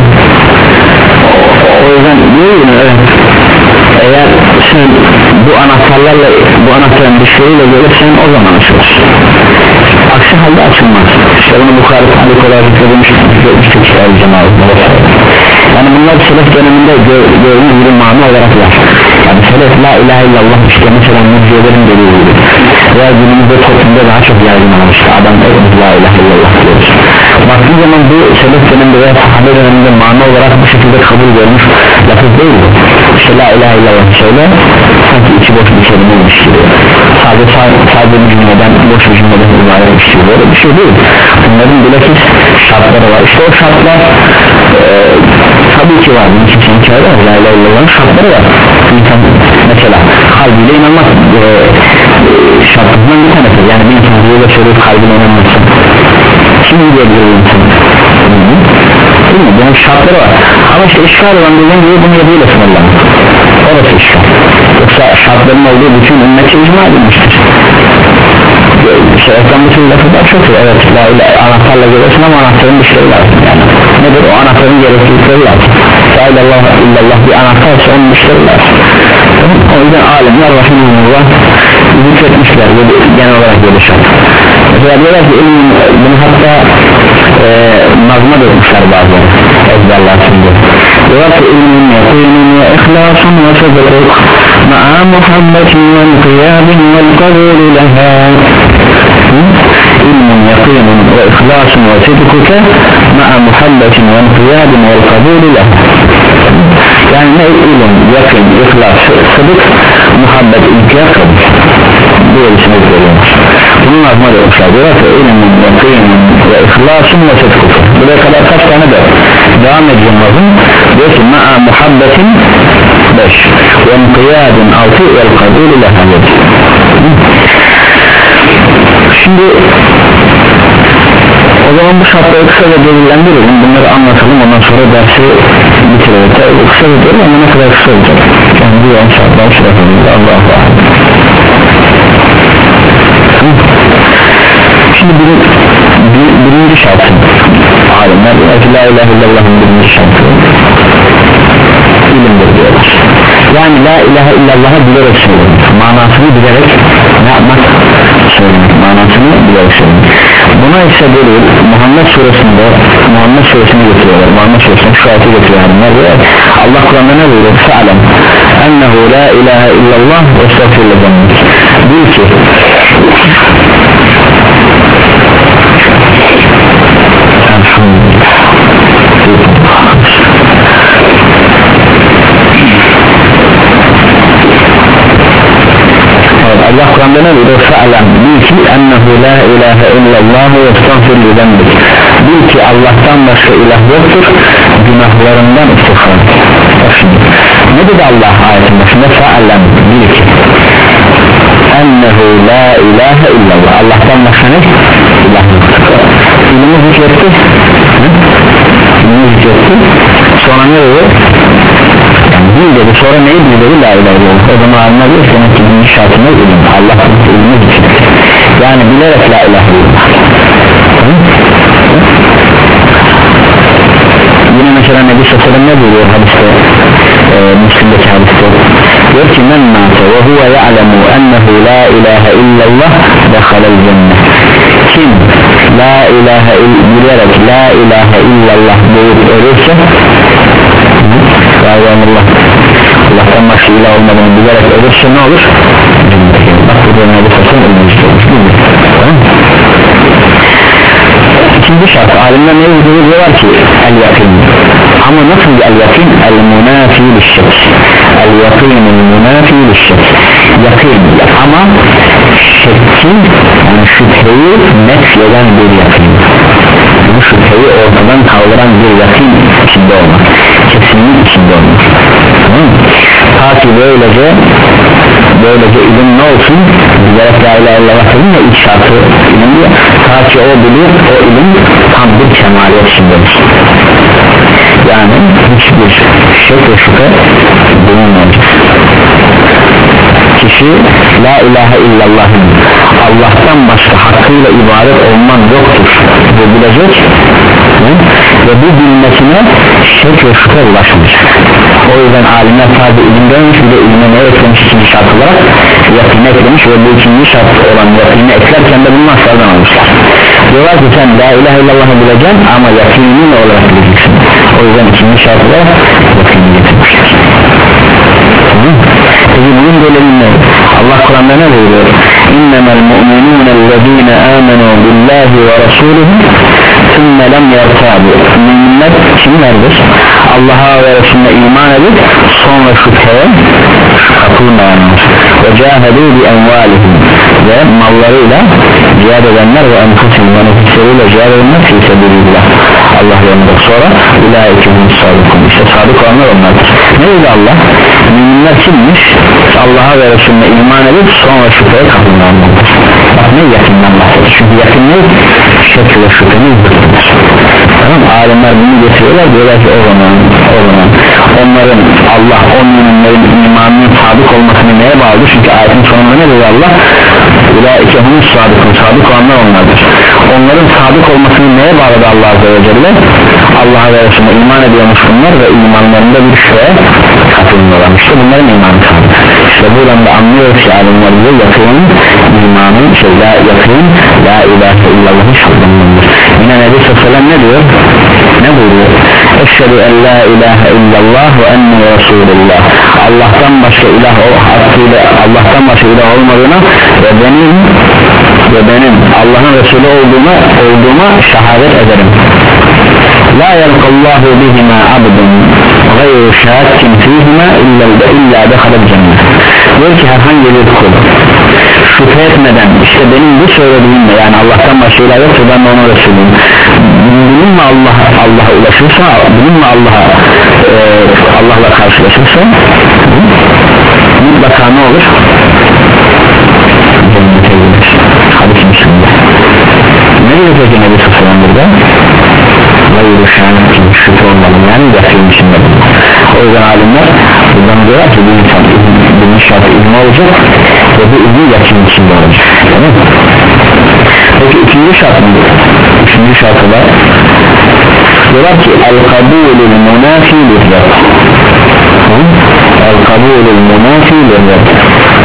O yüzden diyorum evet, eğer sen bu anahtarlarla, bu anahtarın dışarıyla gelirsen o zaman açılır. Aksi halde açılmaz. İşte bunu Bukhari Talik olarak zikredilmiştik ki yani bunlar selef döneminde gördüğümüz bir mana olarak var. Yani selef la ilahe illallah işte mesela müjdelerin dediği gibi veya günümüzde toplumda daha çok yaygın olmuştu. Adam evet la ilahe illallah diyoruz. Baktığı zaman bu selef döneminde veya sahabe döneminde mana olarak bu şekilde kabul görmüş lafız değil mi? İşte la ilahe illallah söyle, sanki içi boş bir kelimeymiş gibi, sadece sadece bir cümleden, boş bir cümleden ibaretmiş gibi, böyle bir şey değil. Bunların bilakis şartları var. İşte o şartlar e, tabii ki var, bunun için hikaye var, la ilahe illallah'ın şartları var. İnsan mesela kalbiyle inanmak e, şartlarından bir tanesi. Yani bir insan böyle söyleyip kalbiyle inanmazsa kim diyebilir bu insan? Değil mi? Bunun şartları var. Ama işte işgal olan dediğim gibi bunu yediyle sınırlanır. Orası işgal. Yoksa şartların olduğu bütün ümmeti icma edilmiştir. Şereften bütün lafızlar çok iyi. Evet, la ilahe anahtarla gelirsin ama anahtarın dışarı lazım yani. Nedir? O anahtarın gereklilikleri lazım. La ilahe illallah bir anahtarsa onun dışarı lazım. O yüzden alimler rahimahullah zikretmişler genel olarak böyle şart. Mesela diyorlar ki ilmin, bunu hatta e, nazma dökmüşler bazı ezberler şimdi. Diyorlar ki ilmin yakînin ve ihlâsun ve sıdruk ma'a muhabbetin ve kıyâbin ve kabûlü lehâ. ilmin yakînin ve ihlâsun ve sıdruke ma'a muhabbetin ve kıyâbin ve kabûlü lehâ. Yani ne ilim, yakın, ihlas, sıdık, muhabbet, inkiyat kabul. Bu ölçümüz veriyormuş. Bunun azma diyormuşlar. Diyorlar ki ilmin, yakînin ve ihlasın ve sıdık. Buraya kadar kaç tane de devam edeceğim lazım. Diyor ki ma'a muhabbetin beş ve inkiyadın altı ve kabul ile hamid. Şimdi o zaman bu şartları kısaca delillendirelim, bunları anlatalım, ondan sonra dersi bitirelim. Bu kısa bitirelim ama ne kadar kısa olacak? Yani bu yan şartlar şurasında Allah'a emanet. Şimdi bir, bir, birinci şartı alimler diyor ki la ilahe illallah'ın birinci şartı ilimdir diyorlar. Yani la ilahe illallah'ı bilerek söylemek, manasını bilerek ne yapmak? Söylemek, manasını bilerek söylemek. Buna ise ise delil Muhammed suresinde Muhammed suresini getiriyorlar. Muhammed suresinde şu ayeti getiriyorlar. Allah Kur'an'da ne buyuruyor? Fe'alem ennehu la ilahe illallah ve estağfirullah. Bil ki Allah Kur'an'da ne diyor? Fe'alem bil ki ennehu la ilahe illallah ve estağfirullah. Bil ki Allah'tan başka ilah yoktur, günahlarından istiğfar. Ne dedi Allah ayetin başında? Fe'alem bil ki ennehu la ilahe illallah. Allah'tan başka ne? İlah yoktur. İlmi zikretti. İlmi zikretti. Sonra ne dedi? Yani bil dedi. Sonra neyi bil dedi? La ilahe illallah. O zaman anlar diyor. Senin ki birinci şartına ilim. Allah'ın ilmi zikretti. Yani bilerek la ilahe illallah. Yine mesela Nebi Sallallahu ne buyuruyor hadiste, e, Müslim'deki hadiste diyor ki men mâte ve huve ya'lemu ennehu la ilahe illallah dekhalel cennet. Kim la ilahe illallah bilerek la ilahe illallah deyip ölürse Allah Allah'tan başka ilah olmadığını bilerek ölürse ne olur? Bak bu da Nebi Sallallahu ölmüştür. Tamam. İkinci şart alimler ne diyorlar ki el yakin, ama nasıl bir el yakin? El munafi lişşek, el yakinul munafi lişşek, yakin ama şekkin yani şüpheyi nefyeden bir yakin, bu şüpheyi ortadan kaldıran bir yakin içinde olmak, kesinlik içinde olmak. Tamam. Ta ki böylece böylece ilim ne olsun? Bilerek la ilahe illallah dedim ya, ilk şartı ilim diyor. Ta ki o bilir, o ilim tam bir kemaliyet içindedir. Yani hiçbir şek ve şüphe bulunmayacak. Kişi la ilahe illallah'ın Allah'tan başka hakkıyla ibadet olman yoktur ve bilecek ve bu bilmesine şek ve şüphe ulaşmayacak. O yüzden alimler sadece ilim demiş, bir de ilme ne eklemiş ikinci şart olarak yakını eklemiş ve bu ikinci şart olan yakını eklerken de bunu aşağıdan almışlar. Diyorlar ki sen la ilahe illallah'ı bileceksin ama yakını olarak bileceksin. O yüzden ikinci şart olarak yakını getirmişler. Peki bunun delilinde Allah Kur'an'da ne buyuruyor? İnnemel mu'minûnellezîne âmenû billâhi ve rasûlühü sümme lem yertâbu. Müminler kimlerdir? Allah'a ve Resulüne iman edip sonra şüpheye kapılmayanlar. Ve câhedû bi envâlihim, ve mallarıyla cihad edenler ve enfusihim ve nefisleriyle cihad edenler fî sebilillah, Allah yolunda. Sonra ilaikehum sadıkun, işte sadık olanlar onlardır. Ne dedi Allah? Müminler kimmiş? Allah'a ve Resulüne iman edip sonra şüpheye kapılmayanlardır. Bak ne yakından bahsediyor? Çünkü yakın ne? Şek ve şüphenin zıttıdır. Tamam, alimler bunu getiriyorlar, diyorlar ki o zaman, o zaman onların Allah o müminlerin imanının sadık olmasını neye bağlı? Çünkü ayetin sonunda ne diyor Allah? İlaikehum sadıkun, sadık olanlar onlardır. Onların sadık olmasını neye bağladı Allah Azze ve Celle? Allah'a ve Resulüne iman ediyormuş bunlar ve imanlarında bir şeye katılmıyorlar. İşte bunların imanı sadık. İşte buradan da anlıyoruz ki alimler bize yakın imanın, şey la yakın la ilahe illallah'ı şartlanmalıdır. Yine Nebi Sallallahu ne diyor? Ne buyuruyor? Eşhedü en la ilahe illallah ve enne Resulullah. Allah'tan başka ilah o hakkıyla Allah'tan başka ilah olmadığına ve benim ve benim Allah'ın Resulü olduğuna olduğuma şehadet ederim. La yelkallahu bihima abdun gayru şahadkin fihima illa dehalel cennet. Diyor ki herhangi bir kul şüphe etmeden işte benim bu söylediğimle, yani Allah'tan başka ilah yoksa ben de ona Resulüyüm, bununla Allah Allah'a ulaşırsa, bununla Allah'a e, Allah'la karşılaşırsa mutlaka ne olur? Cennete gider. Hadis Müslim'de. Ne diyor peki Nebi Sallallahu burada? Hayır, şahit gibi şüphe olmalı, yani yakın içinde. O yüzden alimler buradan diyorlar ki bir insan bir şartı ilmi olacak ve bu ilmi yakın içinde olacak. Tamam mı? Peki ikinci şart mı? Üçüncü şartı var. Diyorlar ki el-kabûlül munâfî lirret. El-kabûlül munâfî lirret.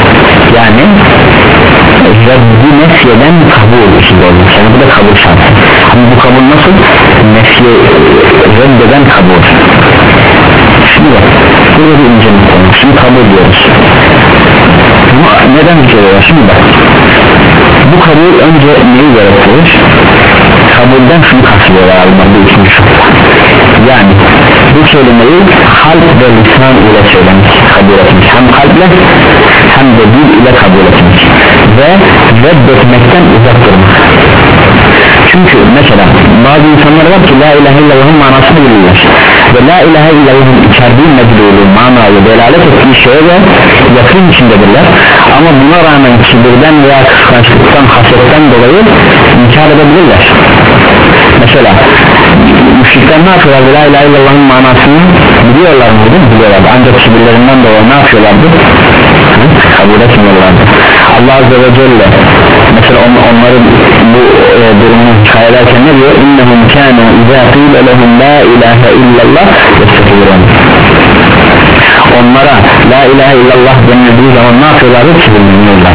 Yani reddi nefyeden kabul içinde olacak. Yani bu da kabul şartı. Ama bu kabul nasıl? Nefsi reddeden kabul. Şimdi bak, burada bir ince bir konu. Şimdi kabul diyoruz. Ama neden diyorlar? Şimdi bak, bu kabul önce neyi gerektirir? Kabulden şunu kastediyorlar alınlar, bu ikinci şartla. Yani bu kelimeyi kalp ve lisan ile söylemek, kabul etmek, hem kalple hem de dil ile kabul etmek ve reddetmekten uzak durmak. Çünkü mesela bazı insanlar var ki la ilahe illallah'ın manasını bilirler ve la ilahe illallah'ın içerdiği medlulu, manayı, delalet ettiği şeye de yakın içindedirler ama buna rağmen kibirden veya kıskançlıktan, hasetten dolayı inkar edebilirler. Mesela müşrikler ne yapıyorlardı? La ilahe illallah'ın manasını biliyorlar mıydı? Biliyorlardı. Ancak kibirlerinden dolayı ne yapıyorlardı? Hı? Kabul etmiyorlardı. Allah Azze ve Celle mesela on, onların bu e, durumunu hikaye ederken ne diyor? İnnehum kânû izâ qîle lehum la ilahe illallah yestekbirûn. Onlara la ilahe illallah denildiği zaman ne yapıyorlardı? Kibirleniyorlar.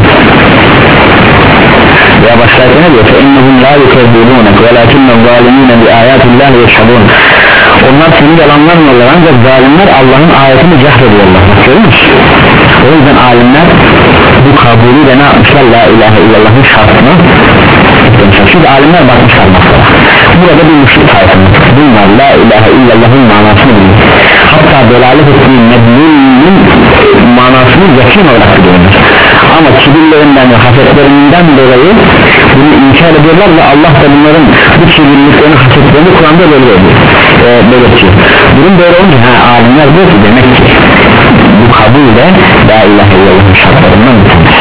Ya başlarken ne diyor? فَاِنَّهُمْ لَا يُكَذِّبُونَكَ وَلَكِنَّ الظَّالِمِينَ بِآيَاتِ اللّٰهِ يَشْهَدُونَ. Onlar seni yalanlamıyorlar ancak zalimler Allah'ın ayetini cehrediyorlar. Görüyor musun? O yüzden alimler bu kabulüyle ne yapmışlar? La ilahe illallah'ın şartına demişler. Çünkü alimler bakmışlar mesela. Burada bir müşrik tayfımız. Bunlar la ilahe illallah'ın manasını bilir. Hatta delalet ettiği medlulün manasını yakın olarak biliyorlar. Ama kibirlerinden ve hasetlerinden dolayı bunu inkar ediyorlar ve Allah da bunların bu kibirliklerini, hasetlerini Kur'an'da böyle e, belirtiyor. Durum böyle olunca ha, alimler diyor ki demek ki bu kabul de la ilahe illallah'ın şartlarından bir tanesi.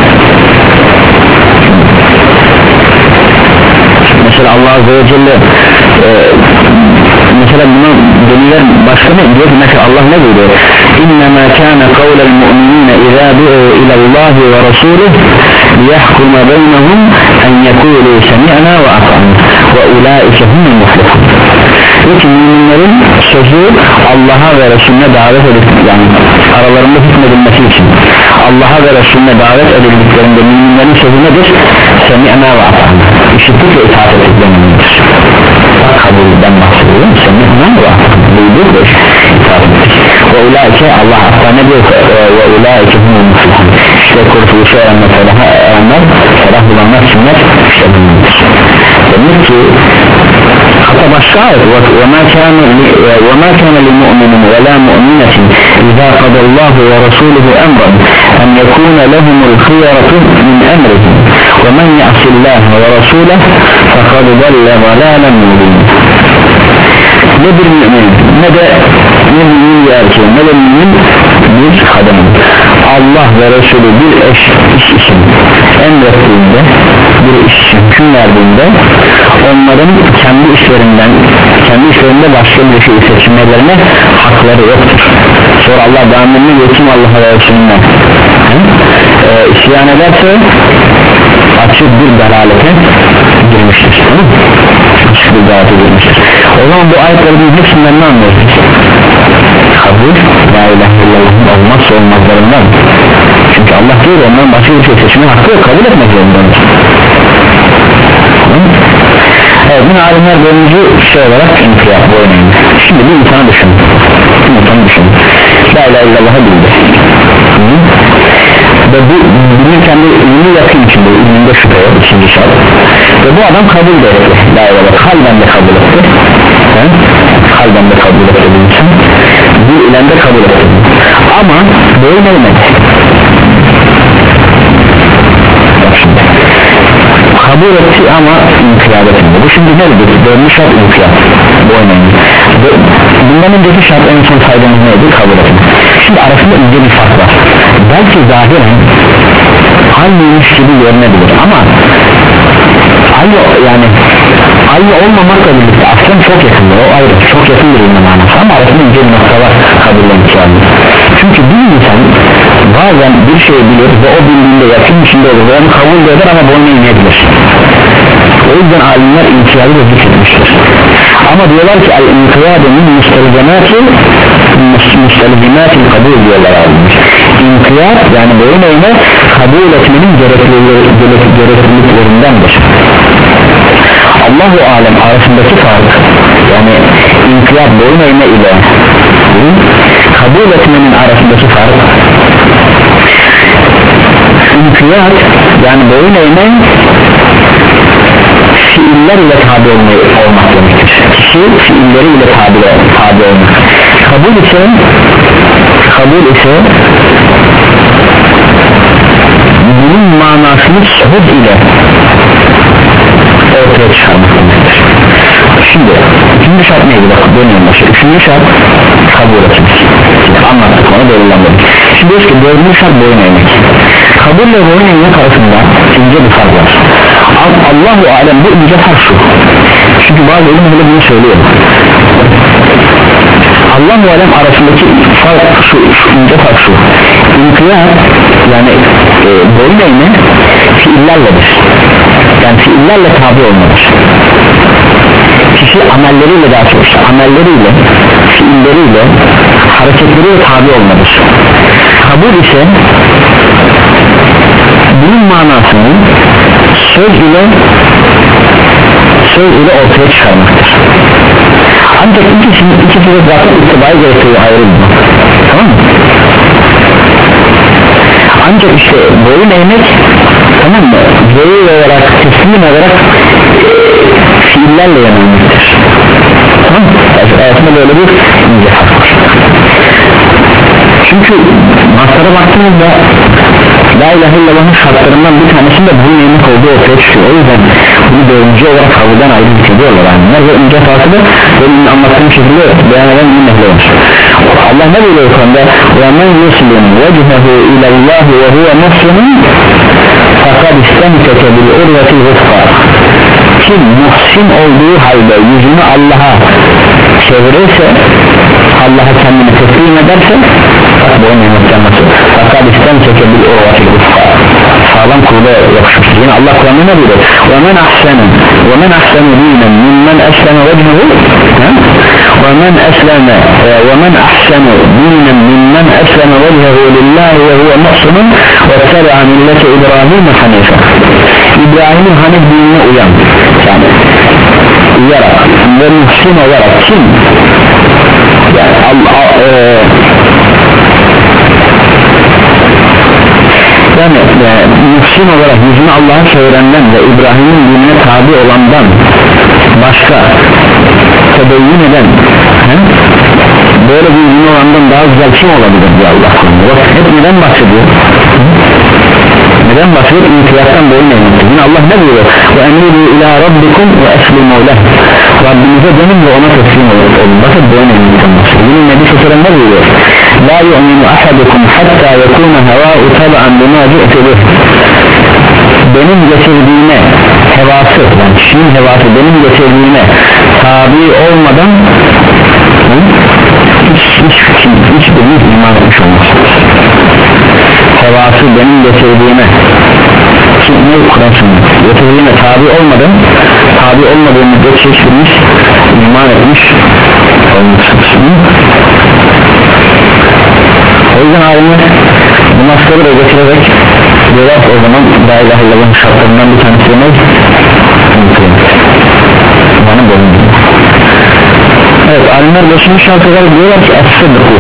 Mesela Allah Azze ve Celle e, mesela buna deliller başka ne diyor ki mesela Allah ne diyor? İnnemâ kâne kavlel mu'minîne izâ du'u ilallâhi ve rasûlih liyahkuma beynehum en yekûlû semi'nâ ve ata'nâ ve ulâike humul muflihûn. Çünkü müminlerin sözü Allah'a ve Resulüne davet edilip yani aralarında hükmedilmesi için Allah'a ve Resulüne davet edildiklerinde müminlerin sözü nedir? Semi'nâ ve ata'nâ. İşittik ve itaat ettik demelidir. Kabulden bahsediyorum. Semi'nâ ve ata'nâ. Duyduk ve itaat ettik. Ve ulaike Allah hatta ne diyor? Ve ulaike humul muflihûn. İşte kurtuluşu erenler, erenler, ferah bulanlar sünnet işte bunlardır. Demek ki hatta başka ayet وَمَا كَانَ لِمُؤْمِنٍ وَلَا مُؤْمِنَةٍ إِذَا قَضَى اللّٰهُ وَرَسُولُهُ أَمْرًا أَنْ يَكُونَ لَهُمُ الْخِيَرَةُ مِنْ أَمْرِهِمْ وَمَنْ يَعْصِ اللّٰهَ وَرَسُولَهُ فَقَدْ ضَلَّ ضَلَالًا مُبِينًا. Ne bir mümin ne de ne mümin bir erkeğin ne de mümin bir kadının Allah ve Resulü bir eş iş için emrettiğinde bir iş için hüküm verdiğinde onların kendi işlerinden kendi işlerinde başka bir şey seçmelerine hakları yoktur. Sonra Allah devamını yetim Allah'a ve Resulü'ne ee, isyan ederse açık bir dalalete girmiştir. Açık bir dalalete girmiştir. O zaman bu ayetlerin hepsinden ne anlıyoruz? Kabul la ilahe illallah'ın olmazsa olmazlarından. Çünkü Allah diyor ondan başka bir şey seçme hakkı yok, kabul etmek zorundadır. Evet, bunu alimler bölümcü şey olarak inkiyat bu önemli. Şimdi bir insanı düşün. Bir insanı düşün. La ilahe illallah'ı bildi. Hı? Ve bu bilirken de ilmi yakın içinde, ilminde şüphe yok, ikinci şart. Ve bu adam kabul de etti. La ilahe illallah kalben de kabul etti. He? Kalben de kabul etti bu insan. Bu ilen de kabul etti. Ama böyle olmadı. Kabul etti ama inkiyat etmedi. Bu şimdi nedir? Dördüncü şart inkiyat. Bu önemli. Bundan önceki şart en son saydığımız neydi? Kabul etmedi. Şimdi arasında ince bir fark var. Belki zahiren aynıymış gibi görünebilir ama aynı yani aynı olmamakla birlikte aslında çok yakındır. O ayrı çok yakın bir ilmi manası ama arasında ince bir nokta var kabulden inkiyatı. Çünkü bir insan bazen bir şey bilir ve o bildiğinde yakın içinde olur ve onu kabul eder ama boynu inebilir. O yüzden alimler inkiyatı da zikretmiştir. Ama diyorlar ki el-inkiyatı min mustelzemati mustelzemati kabul diyorlar alimler. İnkiyat yani boyun eğme kabul etmenin gerekliliklerindendir. Allahu alem arasındaki fark, yani inkiyat boyun eğme ile kabul etmenin arasındaki fark, inkiyat yani boyun eğme fiiller ile tabi olmak demektir. Kişi fiilleri ile tabi, tabi olmak. Kabul ise kabul ise bunun manasını söz ile ortaya çıkarmak demektir. Şimdi üçüncü şart neydi? Bak dönüyorum başı. Üçüncü şart kabul etmek. Şimdi anlattık onu, belirlenmedik. Şimdi diyoruz ki dördüncü şart boyun eğmek. Kabulle boyun eğmek arasında ince bir fark var. Allahu alem, bu ince fark şu. Çünkü bazı ilim öyle bunu söylüyor. Allahu alem arasındaki fark şu, şu ince fark şu. İnkiyat yani e, boyun eğme fiillerledir. Yani fiillerle tabi olmadır. Kişi amelleriyle, daha çok işte amelleriyle, fiilleriyle, hareketleriyle tabi olmadır. Kabul ise bunun manasını söz ile söz ile ortaya çıkarmaktır. Ancak ikisinin ikisi de zaten itibari gerekiyor, ayrı bir, tamam mı? Ancak işte boyun eğmek, tamam mı, zeyil olarak, teslim olarak fiillerle yanılmaktır, tamam mı? Hayatında böyle bir ince fark var. Çünkü maslara baktığımızda La ilahe illallah'ın şartlarından bir tanesinde boyun eğmek olduğu ortaya çıkıyor. O yüzden bunu dördüncü olarak havludan ayrı hissediyorlar alimler ve ince farkı da benim anlattığım şekilde beyan eden bir nehle var. Allah ne buyuruyor konuda? وَمَنْ يُسْلِمْ وَجْهَهُ اِلَى اللّٰهِ وَهُوَ مُسْلِمٌ فَقَدْ اِسْتَمْسَكَ بِالْعُرْوَةِ الْوُثْقَى. Kim muhsin olduğu halde yüzünü Allah'a çevirirse, Allah'a kendini teslim ederse, bak bu önemlikten nasıl? Fakat istemseke bil urvatil ufka, sağlam kuvve yapışmıştır. Yine Allah Kur'an'da ne diyor? وَمَنْ أَحْسَنُ وَمَنْ أَحْسَنُ دِينًا مِمَّنْ أَسْلَمَ وَجْهُهُ وَمَنْ أَسْلَمَ وَمَنْ أَحْسَنُ دِينًا مِمَّنْ أَسْلَمَ وَجْهَهُ لِلّٰهِ وَهُوَ مُحْسِنٌ وَاتَّبَعَ مِلَّةَ إِبْرَاهِيمَ حَنِيفًا. İbrahim'in Hanif dinine uyan, yani uyarak ve muhsin olarak kim? Yani Allah e, yani e, muhsin olarak yüzünü Allah'a çevirenden ve İbrahim'in dinine tabi olandan başka tebeyyün eden, he? Böyle bir din olandan daha güzel kim olabilir diye Allah konuda. Hep neden bahsediyor? Neden bahsediyor? İnkiyattan boyun eğmektir. Yine Allah ne buyuruyor? Ve emridu ila rabbikum ve eslimu leh. Rabbinize dönün ve ona teslim olun. Bakın boyun eğmekten bahsediyor. Yine Nebi Sallallahu ne buyuruyor? La yu'minu ahadukum hatta yekuna hevâ'u tab'an bima ci'te bih. Benim getirdiğime hevası, yani kişinin hevası benim getirdiğime tabi olmadan hı? hiç hiç hiç hiçbiriniz iman etmiş olmazsınız. Hevası benim getirdiğime, ne Kur'an sünnet getirdiğime tabi olmadan, tabi olmadığım müddetçe hiçbiriniz iman etmiş olmazsınız. O yüzden alimler bu nasları da getirerek diyorlar ki o zaman La ilahe illallah'ın şartlarından bir tanesi ne? Bana bölündü. Evet, alimler beşinci şart olarak diyorlar ki es-sıdku,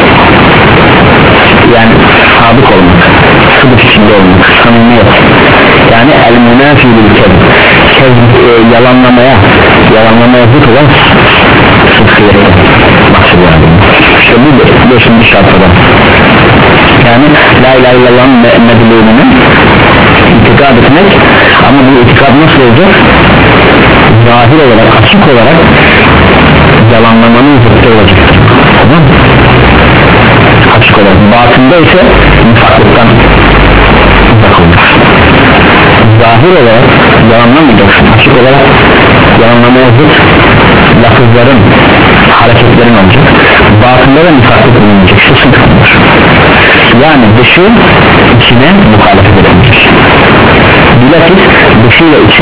yani sadık olmak, sıdık içinde olmak, samimiyet, yani el-münafi bil-kezb, kezb yalanlamaya yalanlamaya zıt olan sıdkı bahsediyor. İşte bu beşinci şart olan, yani La ilahe illallah'ın medlûnunu itikad etmek, ama bu itikad nasıl olacak? Zahir olarak, açık olarak yalanlamanın zıttı olacaktır, tamam mı? Açık olarak, batında ise nifaklıktan uzak olacak. Zahir olarak yalanlamayacaksın, açık olarak yalanlamaya zıt lafızların, hareketlerin olacak. Batında da nifaklık bulunacak, şu sıkıntı. Yani dışı içine muhalefet edilecek. Bilakis dışıyla içi,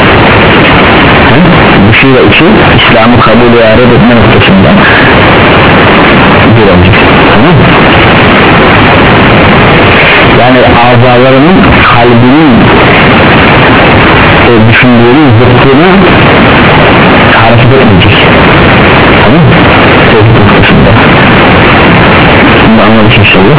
dışıyla içi İslam'ı kabul ve reddetme noktasında bir olacak, tamam mı? Yani azalarının kalbinin e, düşündüğü tevhidin zıttına hareket etmeyecek. Tamam mı? Tevhid noktasında şimdi anladık inşallah.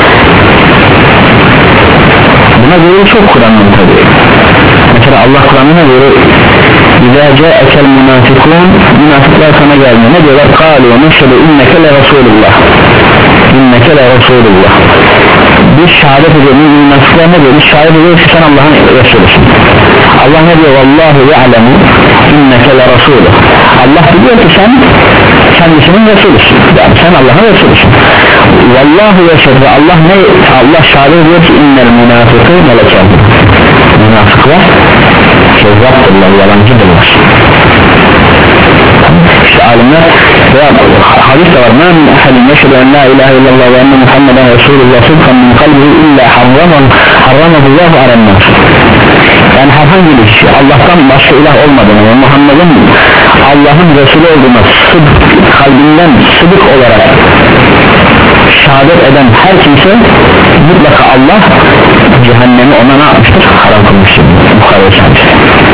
Buna göre çok Kur'an'ın tabi. Mesela Allah Kur'an'ına göre İzâ câekel münâfikûn, münafıklar sana gelmiyor. Ne diyorlar? Kâlu neşhedü inneke le Resulullah, inneke le Resulullah. Biz şehadet ediyoruz. Münafıklar ne diyor? Biz şehadet ediyoruz ki sen Allah'ın Resulüsün. Allah ne diyor? Vallahu ya'lemu inneke le Resulü. Allah biliyor ki sen kendisinin Resulüsün. Yani sen Allah'ın Resulüsün. Vallahu yeşhedü. Allah ne? Allah şehadet ediyor ki innel münafıkûne lekâzibûn. Münafıklar kezzaptırlar, yalancıdırlar. İşte alimler veya hadis de var. Men ehadin yeşhedü en la ilahe illallah ve enne Muhammeden Resulullah sıdkan min kalbihi illa harramahullahu arannar. Yani herhangi bir kişi Allah'tan başka ilah olmadığını ve Muhammed'in Allah'ın Resulü olduğuna sıdk, kalbinden sıdık olarak şehadet eden her kimse mutlaka Allah cehennemi ona ne yapmıştır? Haram kılmıştır. Bukhari'ye çalmıştır.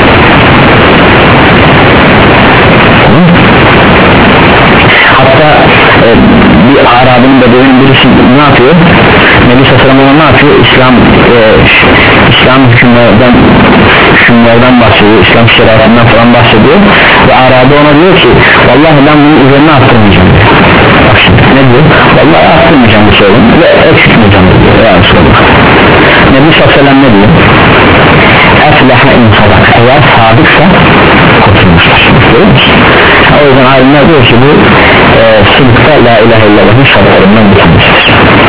Hatta e, bir Arap'ın bedenin birisi ne yapıyor? Nebi Sallallahu Aleyhi ne yapıyor? İslam e, İslam hükümlerden hükümlerden bahsediyor, İslam şeriatından falan bahsediyor ve Arap'ı ona diyor ki vallahi ben bunun üzerine arttırmayacağım diyor. Bak şimdi ne diyor? Vallahi arttırmayacağım bu sorun ve eksiltmeyeceğim diyor. Ya Resulullah. Nebi Sallallahu Aleyhi ne diyor? Efleha in sadak, eğer sadıksa kurtulmuşlar. Görüyor musun? O yüzden alimler diyor ki bu e, sıdıkta la ilahe illallah'ın şartlarından bir tanesidir.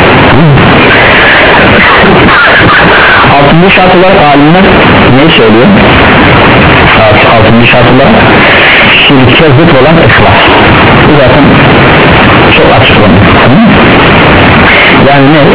Altıncı şart olarak alimler neyi söylüyor? Altıncı şart olarak şirke zıt olan ihlas. Bu zaten çok açıklanıyor. Yani ne?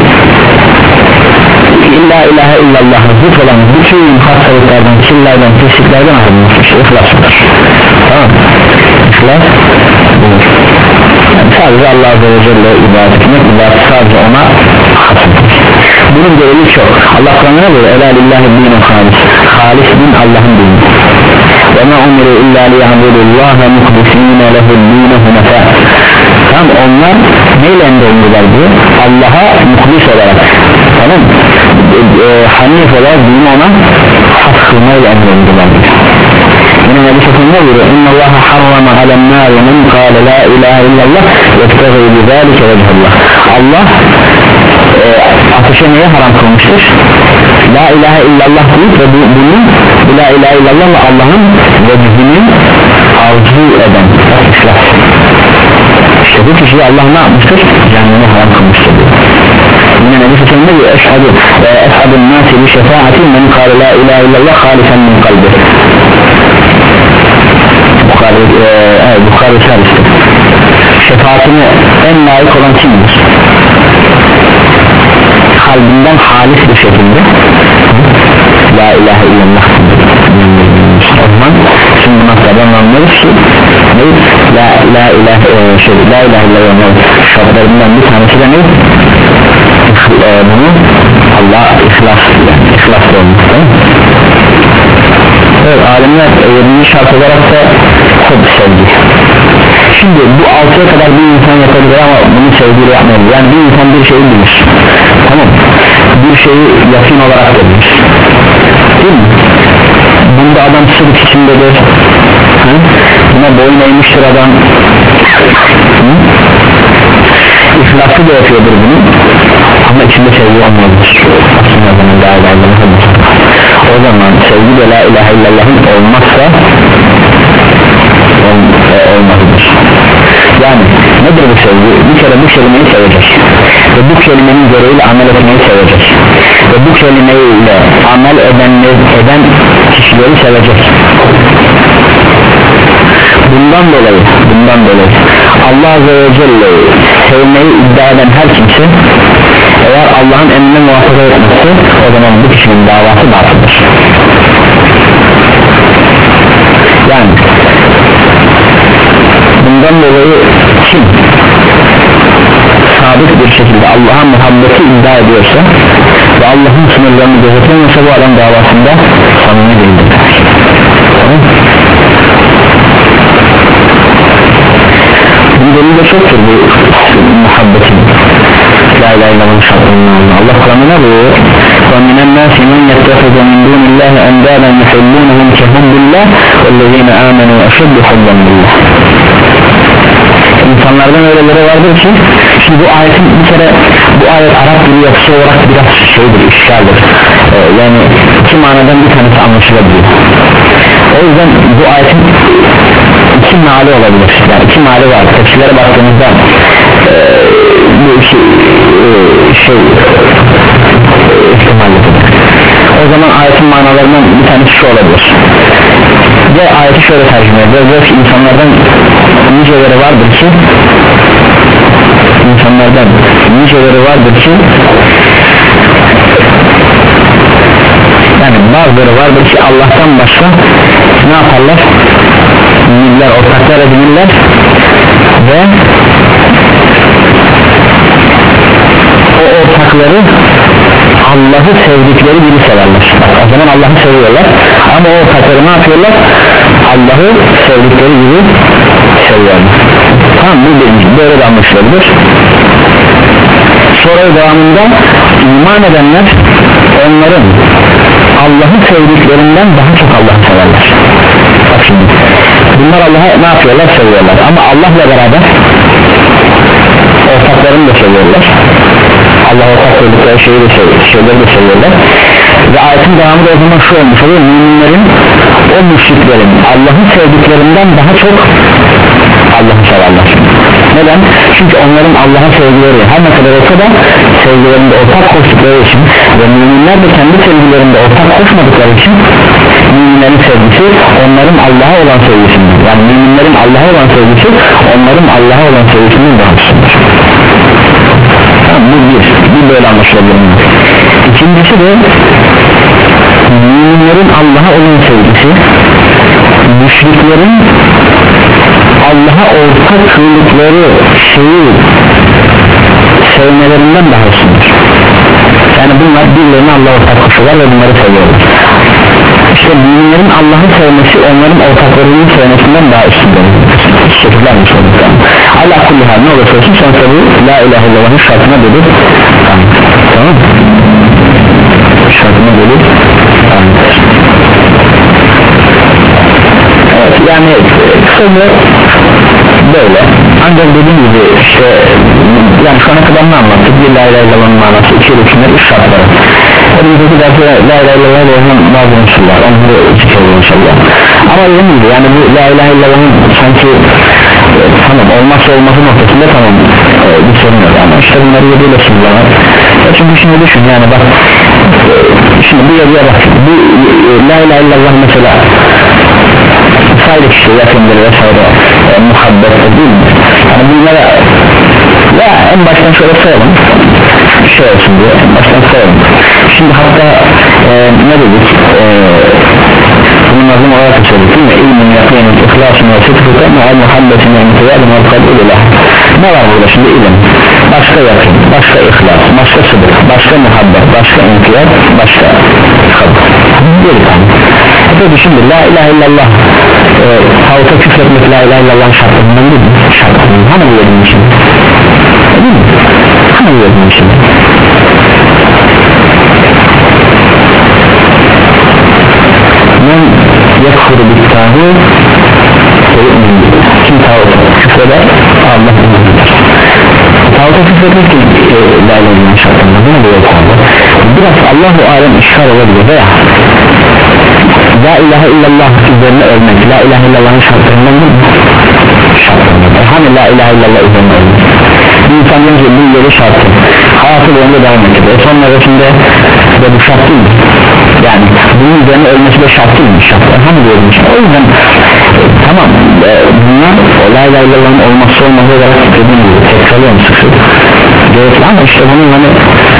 İlla ilahe illallah zıt olan bütün hastalıklardan, kirlerden, pisliklerden arınmak işte ihlasıdır. Tamam. İhlas budur. Yani sadece Allah Azze ve Celle ibadet etmek, ibadet sadece ona hasıdır. Bunun delili çok. Allah Kur'an'ına göre elâ lillahi dînun halis. Halis din Allah'ın dini. Ve mâ umiru illâ liya'budullâhe muhdisîne lehu'd-dîne hunefâ. Tam onlar neyle emrolundular diyor? Allah'a muhlis olarak, tamam mı? E, e, hanif olarak dini ona has kılmayla emrolundular diyor. Yine Nebi Sallallahu ne diyor? İnna Allaha harrama alennâri men kâle la ilahe illallah yebtegî bizâlike vechallah. Allah e, ateşe neye haram kılmıştır? La ilahe illallah deyip ve bu, bunu bu la ilahe illallah Allah'ın vecihini arzu eden ihlas. İşte bu kişiyi Allah ne yapmıştır? Cehenneme haram kılmıştır diyor. Yine Nebi Sallallahu ne diyor? Eşhedü eşhedün nâsi bi şefâati men kâle la ilahe illallah hâlisen min kalbi. Bukhari e, Bukhari servistir. Şefaatine en layık olan kimdir? Kalbinden halis bir şekilde la ilahe illallah o zaman şimdi naslardan anlıyoruz ki ne? La, la ilahe e, şey, la ilahe illallah şartlarından bir tanesi de ne? E, bunu Allah ihlas yani ihlas olmuş. Evet, alimler yedinci şart olarak da hub sevgi. Şimdi bu altıya kadar bir insan yapabilir ama bunu sevgiyle yapmayabilir. Yani bir insan bir şeyi bilir, tamam, bir şeyi yakın olarak da bilir, değil mi? Bunda adam sırf içindedir, hı? Buna boyun eğmiştir adam, hı? İhlaslı da yapıyordur bunu ama içinde sevgi olmalıdır. Aslında zaman la ilahe illallah, o zaman sevgi de la ilahe illallah'ın olmazsa ol, e, olmalıdır. Yani nedir bu sevgi? Bir kere bu kelimeyi sevecek ve bu kelimenin gereğiyle amel etmeyi sevecek ve bu kelimeyle amel eden, eden kişileri sevecek. Bundan dolayı bundan dolayı Allah Azze ve Celle'yi sevmeyi iddia eden her kimse eğer Allah'ın emrine muvafakat etmezse o zaman bu kişinin davası batıldır. Yani bundan dolayı kim sabit bir şekilde Allah'a muhabbeti iddia ediyorsa ve Allah'ın sınırlarını gözetmiyorsa bu adam davasında samimi değildir. اتخذوا من دون الله أندادا يحبونهم كحب الله والذين آمنوا أشد حبا لله. İnsanlardan öyleleri vardır ki, şimdi bu ayetin bir kere bu ayet Arap dili yapısı olarak biraz şeydir, işgaldir. Ee, yani iki manadan bir tanesi anlaşılabilir. O yüzden bu ayetin iki meali olabilir. Yani iki meali var. Tefsirlere baktığımızda e, bu iki e, şey e, ihtimallidir. O zaman ayetin manalarından bir tanesi şu olabilir. Ve ayeti şöyle tercüme ediyor. Diyor ki insanlardan niceleri vardır ki insanlardan niceleri vardır ki yani bazıları vardır ki Allah'tan başka ne yaparlar? Müminler ortaklar edinirler ve o ortakları Allah'ı sevdikleri gibi severler. Bak, o zaman Allah'ı seviyorlar ama o ortakları ne yapıyorlar? Allah'ı sevdikleri gibi seviyorlar. Tamam, bu birinci, böyle de anlaşılabilir. Sonra devamında iman edenler onların Allah'ı sevdiklerinden daha çok Allah'ı severler. Bak şimdi bunlar Allah'ı ne yapıyorlar? Seviyorlar ama Allah'la beraber ortaklarını da seviyorlar. Allah ortak koydukları şeyi de seviyorlar, şeyleri de seviyorlar. Ve ayetin devamı da o zaman şu olmuş oluyor: müminlerin o müşriklerin Allah'ı sevdiklerinden daha çok Allah'ı severler. Neden? Çünkü onların Allah'a sevgileri her ne kadar olsa da sevgilerinde ortak koştukları için ve müminler de kendi sevgilerinde ortak koşmadıkları için müminlerin sevgisi onların Allah'a olan sevgisinden, yani müminlerin Allah'a olan sevgisi onların Allah'a olan sevgisinden daha üstündür. Tamam, bu bir, bir böyle anlaşılabilir. İkincisi de müminlerin Allah'a olan sevgisi müşriklerin Allah'a ortak kıldıkları şeyi sevmelerinden daha üstündür. Yani bunlar birilerine Allah'a ortak koşuyorlar ve bunları seviyorlar. İşte müminlerin Allah'ı sevmesi onların ortaklarının sevmesinden daha üstündür. Hiç şekillenmiş olduk yani. Allah kulli hal ne olursa olsun sen tabi la ilahe illallah'ın şartına bölüp tamam, tamam. Şartına bölüp tamam. Evet, yani kısaca böyle. Ancak dediğim gibi işte yani şu ana kadar ne anlattık? Bir la ilahe illallah'ın manası, iki rükünler, üç şartları. Önümüzdeki derste la ilahe illallah'ın olan bazı unsurlar, onları zikredelim inşallah. Ama dediğim gibi yani bu la ilahe illallah'ın sanki e, tamam olmazsa olması noktasında tamam e, bir sorun yok ama işte bunları yediyle sundular. E, çünkü şimdi düşün yani bak e, şimdi bu yediye bak bu e, la ilahe illallah mesela sadece kişi yakındır vesaire e, muhabbet değil mi? Yani bunlara ya en baştan şöyle sayalım şey olsun diye en baştan sayalım. Şimdi hatta e, ne dedik e, bunun azım olarak söyledik değil mi? İlmin yakının ihlasın ve sıkıntı muhal muhabbetin ve intiyadın ve kabulülah. Ne var burada şimdi? İlim, başka yakın, başka ihlas, başka sıdık, başka muhabbet, başka intiyad, başka kabul. Geri kalın. Tabi şimdi la ilahe illallah e, tavta küfretmek la ilahe illallah şartlarından değil mi? Şartlarından hani bu yedim şimdi? Değil mi? Hani bu yedim şimdi? Men yakfuru bittâhu kim tavta küfreder? Allah inanır. Tavta küfretmek ki e, la ilahe illallah şartlarından değil mi? Bu yedim. Biraz Allah-u alem işgal olabilir veya la ilahe illallah üzerine ölmek la ilahe illallah'ın şartlarından değil mi? Şartlarından. Hani la ilahe illallah üzerine ölmek bir insan önce bu yeri şartı hayatı boyunca devam ediyor son nefesinde de bu şart değil mi? Yani bunun üzerine ölmesi de şart değil mi? Şart. Hani diyorum işte o yüzden e, tamam e, bunlar o la ilahe illallah'ın olmazsa olmazı olarak dediğim gibi tekrarlıyorum sık sık gerekli ama işte bunun hani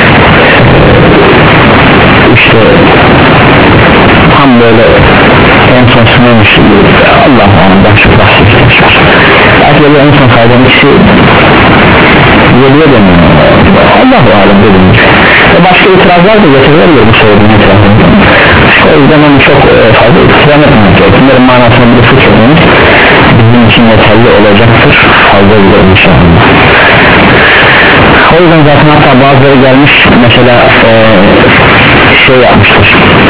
işte tam böyle en son sınırmış Allah'ım ondan çok bahsetmişler belki de en son kaydının kişi geliyor demiyor Allah-u alem dedim ve başka itirazlar da getiriyor bu söylediğim itirazlardan o yüzden onu çok fazla itiraz etmek gerekiyor bunların manasını bir fıkh etmemiz bizim için yeterli olacaktır fazla güzel inşallah. O yüzden zaten hatta bazıları gelmiş mesela e, şey yapmıştır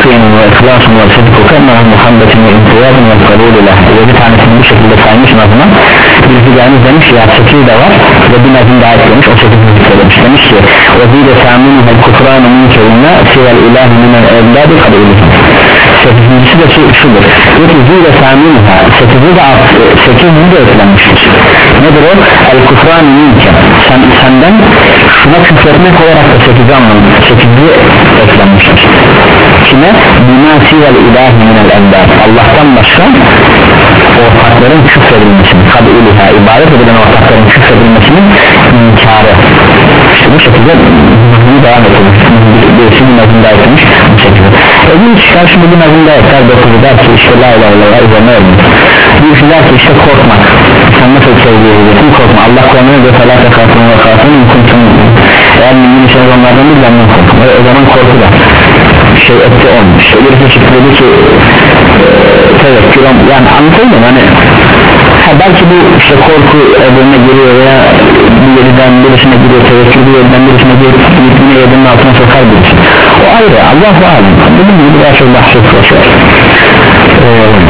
yakinin ve ihlasun ve sıdkuka ma muhabbetin ve intiyadın ve kabulü leh. Ve bir tanesini bu şekilde saymış nazına. Birisi gelmiş demiş ya sekiz de var ve bir nazım daha eklemiş, o sekiz söylemiş. Demiş ki ve zile saminuhu kufranu minkerine sivel ilahi minel evladi kabulü. sekizincisi de şudur. Peki zile saminuha sekizi de sekizinci de eklenmiştir. Nedir o? El kufranu minke. Sen, senden şuna küfretmek olarak da sekizi anlamı sekizi eklenmiştir. Kime? Bina sivel ilahi minel evladi. Allah'tan başka ortakların küfredilmesini, kabulüha ibadet edilen ortakların küfredilmesinin inkarı. İşte bu şekilde bunu devam etmiş. Birisi bir nazım daha etmiş bu şekilde. E bir çıkar şimdi bir nazım daha etler dokuzu der ki işte la ilahe illallah üzerine ölmüş. Birisi der ki işte korkmak. Sen nasıl sevdiğin korkma. Allah Kur'an'ı ve felâfe kâfın ve kâfın imkuntum. Eğer müminseniz onlardan bir benden korkun. O zaman korku da şey etti olmuş. Birisi çıktı dedi ki tevekkül yani anlatayım hani ha, belki bu işte korku öbürüne giriyor veya bir yerden birisine giriyor, tevekkül bir yerden birisine giriyor, yine yerden altına sokar birisi. O ayrı, Allah var. Dediğim gibi daha çok bahset koşuyor. Ee,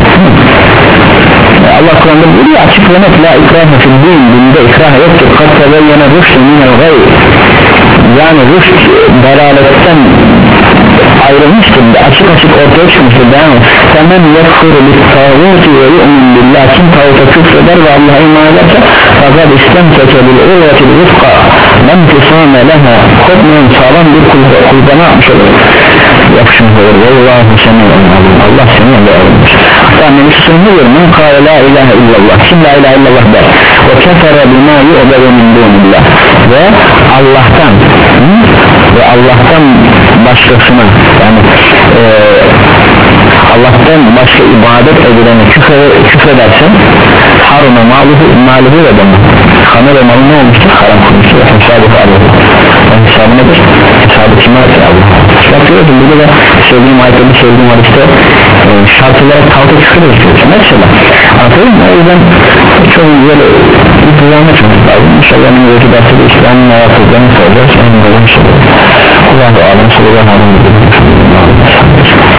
Allah Kur'an'da buyuruyor açık ve net la ikrahe fil din, dinde ikrah yoktur. Kad tebeyyene rüştü minel gayr. Yani rüşt dalaletten ayrılmıştır da açık açık ortaya çıkmıştır. Yani hemen yakfuru bit tağuti ve yu'min billah, kim tağuta küfreder ve Allah'a iman ederse fakat istemseke bil urvetil rıfka lem tisame leha, kopmayan sağlam bir kulbana atmış olur, yapışmış olur. Vallahu semi'un alim. Allah semi'un alimdir. Hatta Nebi Süleyman diyor men kâle la ilahe illallah, kim la ilahe illallah der ve kefere bima yu'bedu min dunillah, ve Allah'tan hı? ve Allah'tan başkasına yani e, Allah'tan başka ibadet edilene küfür, küfredersen haruna maluhu maluhu ve deme kanı ve malı ne olmuştur? Haram konmuştur. Hesabı aleyhi. Yani hesabı nedir? Hesabı kime ait Allah? Bak görüyorsun burada da sevdiğim ayette bir sevdiğim hadiste e, şart olarak tavta küfür ediyorsun. Mesela anlatayım mı? O yüzden çok güzel bir düzenle çıkmak lazım. İnşallah en güzel dersi de İslam'ın hayatlarını soracağız. En güzel inşallah. Allah'u alem sallallahu aleyhi ve sellem.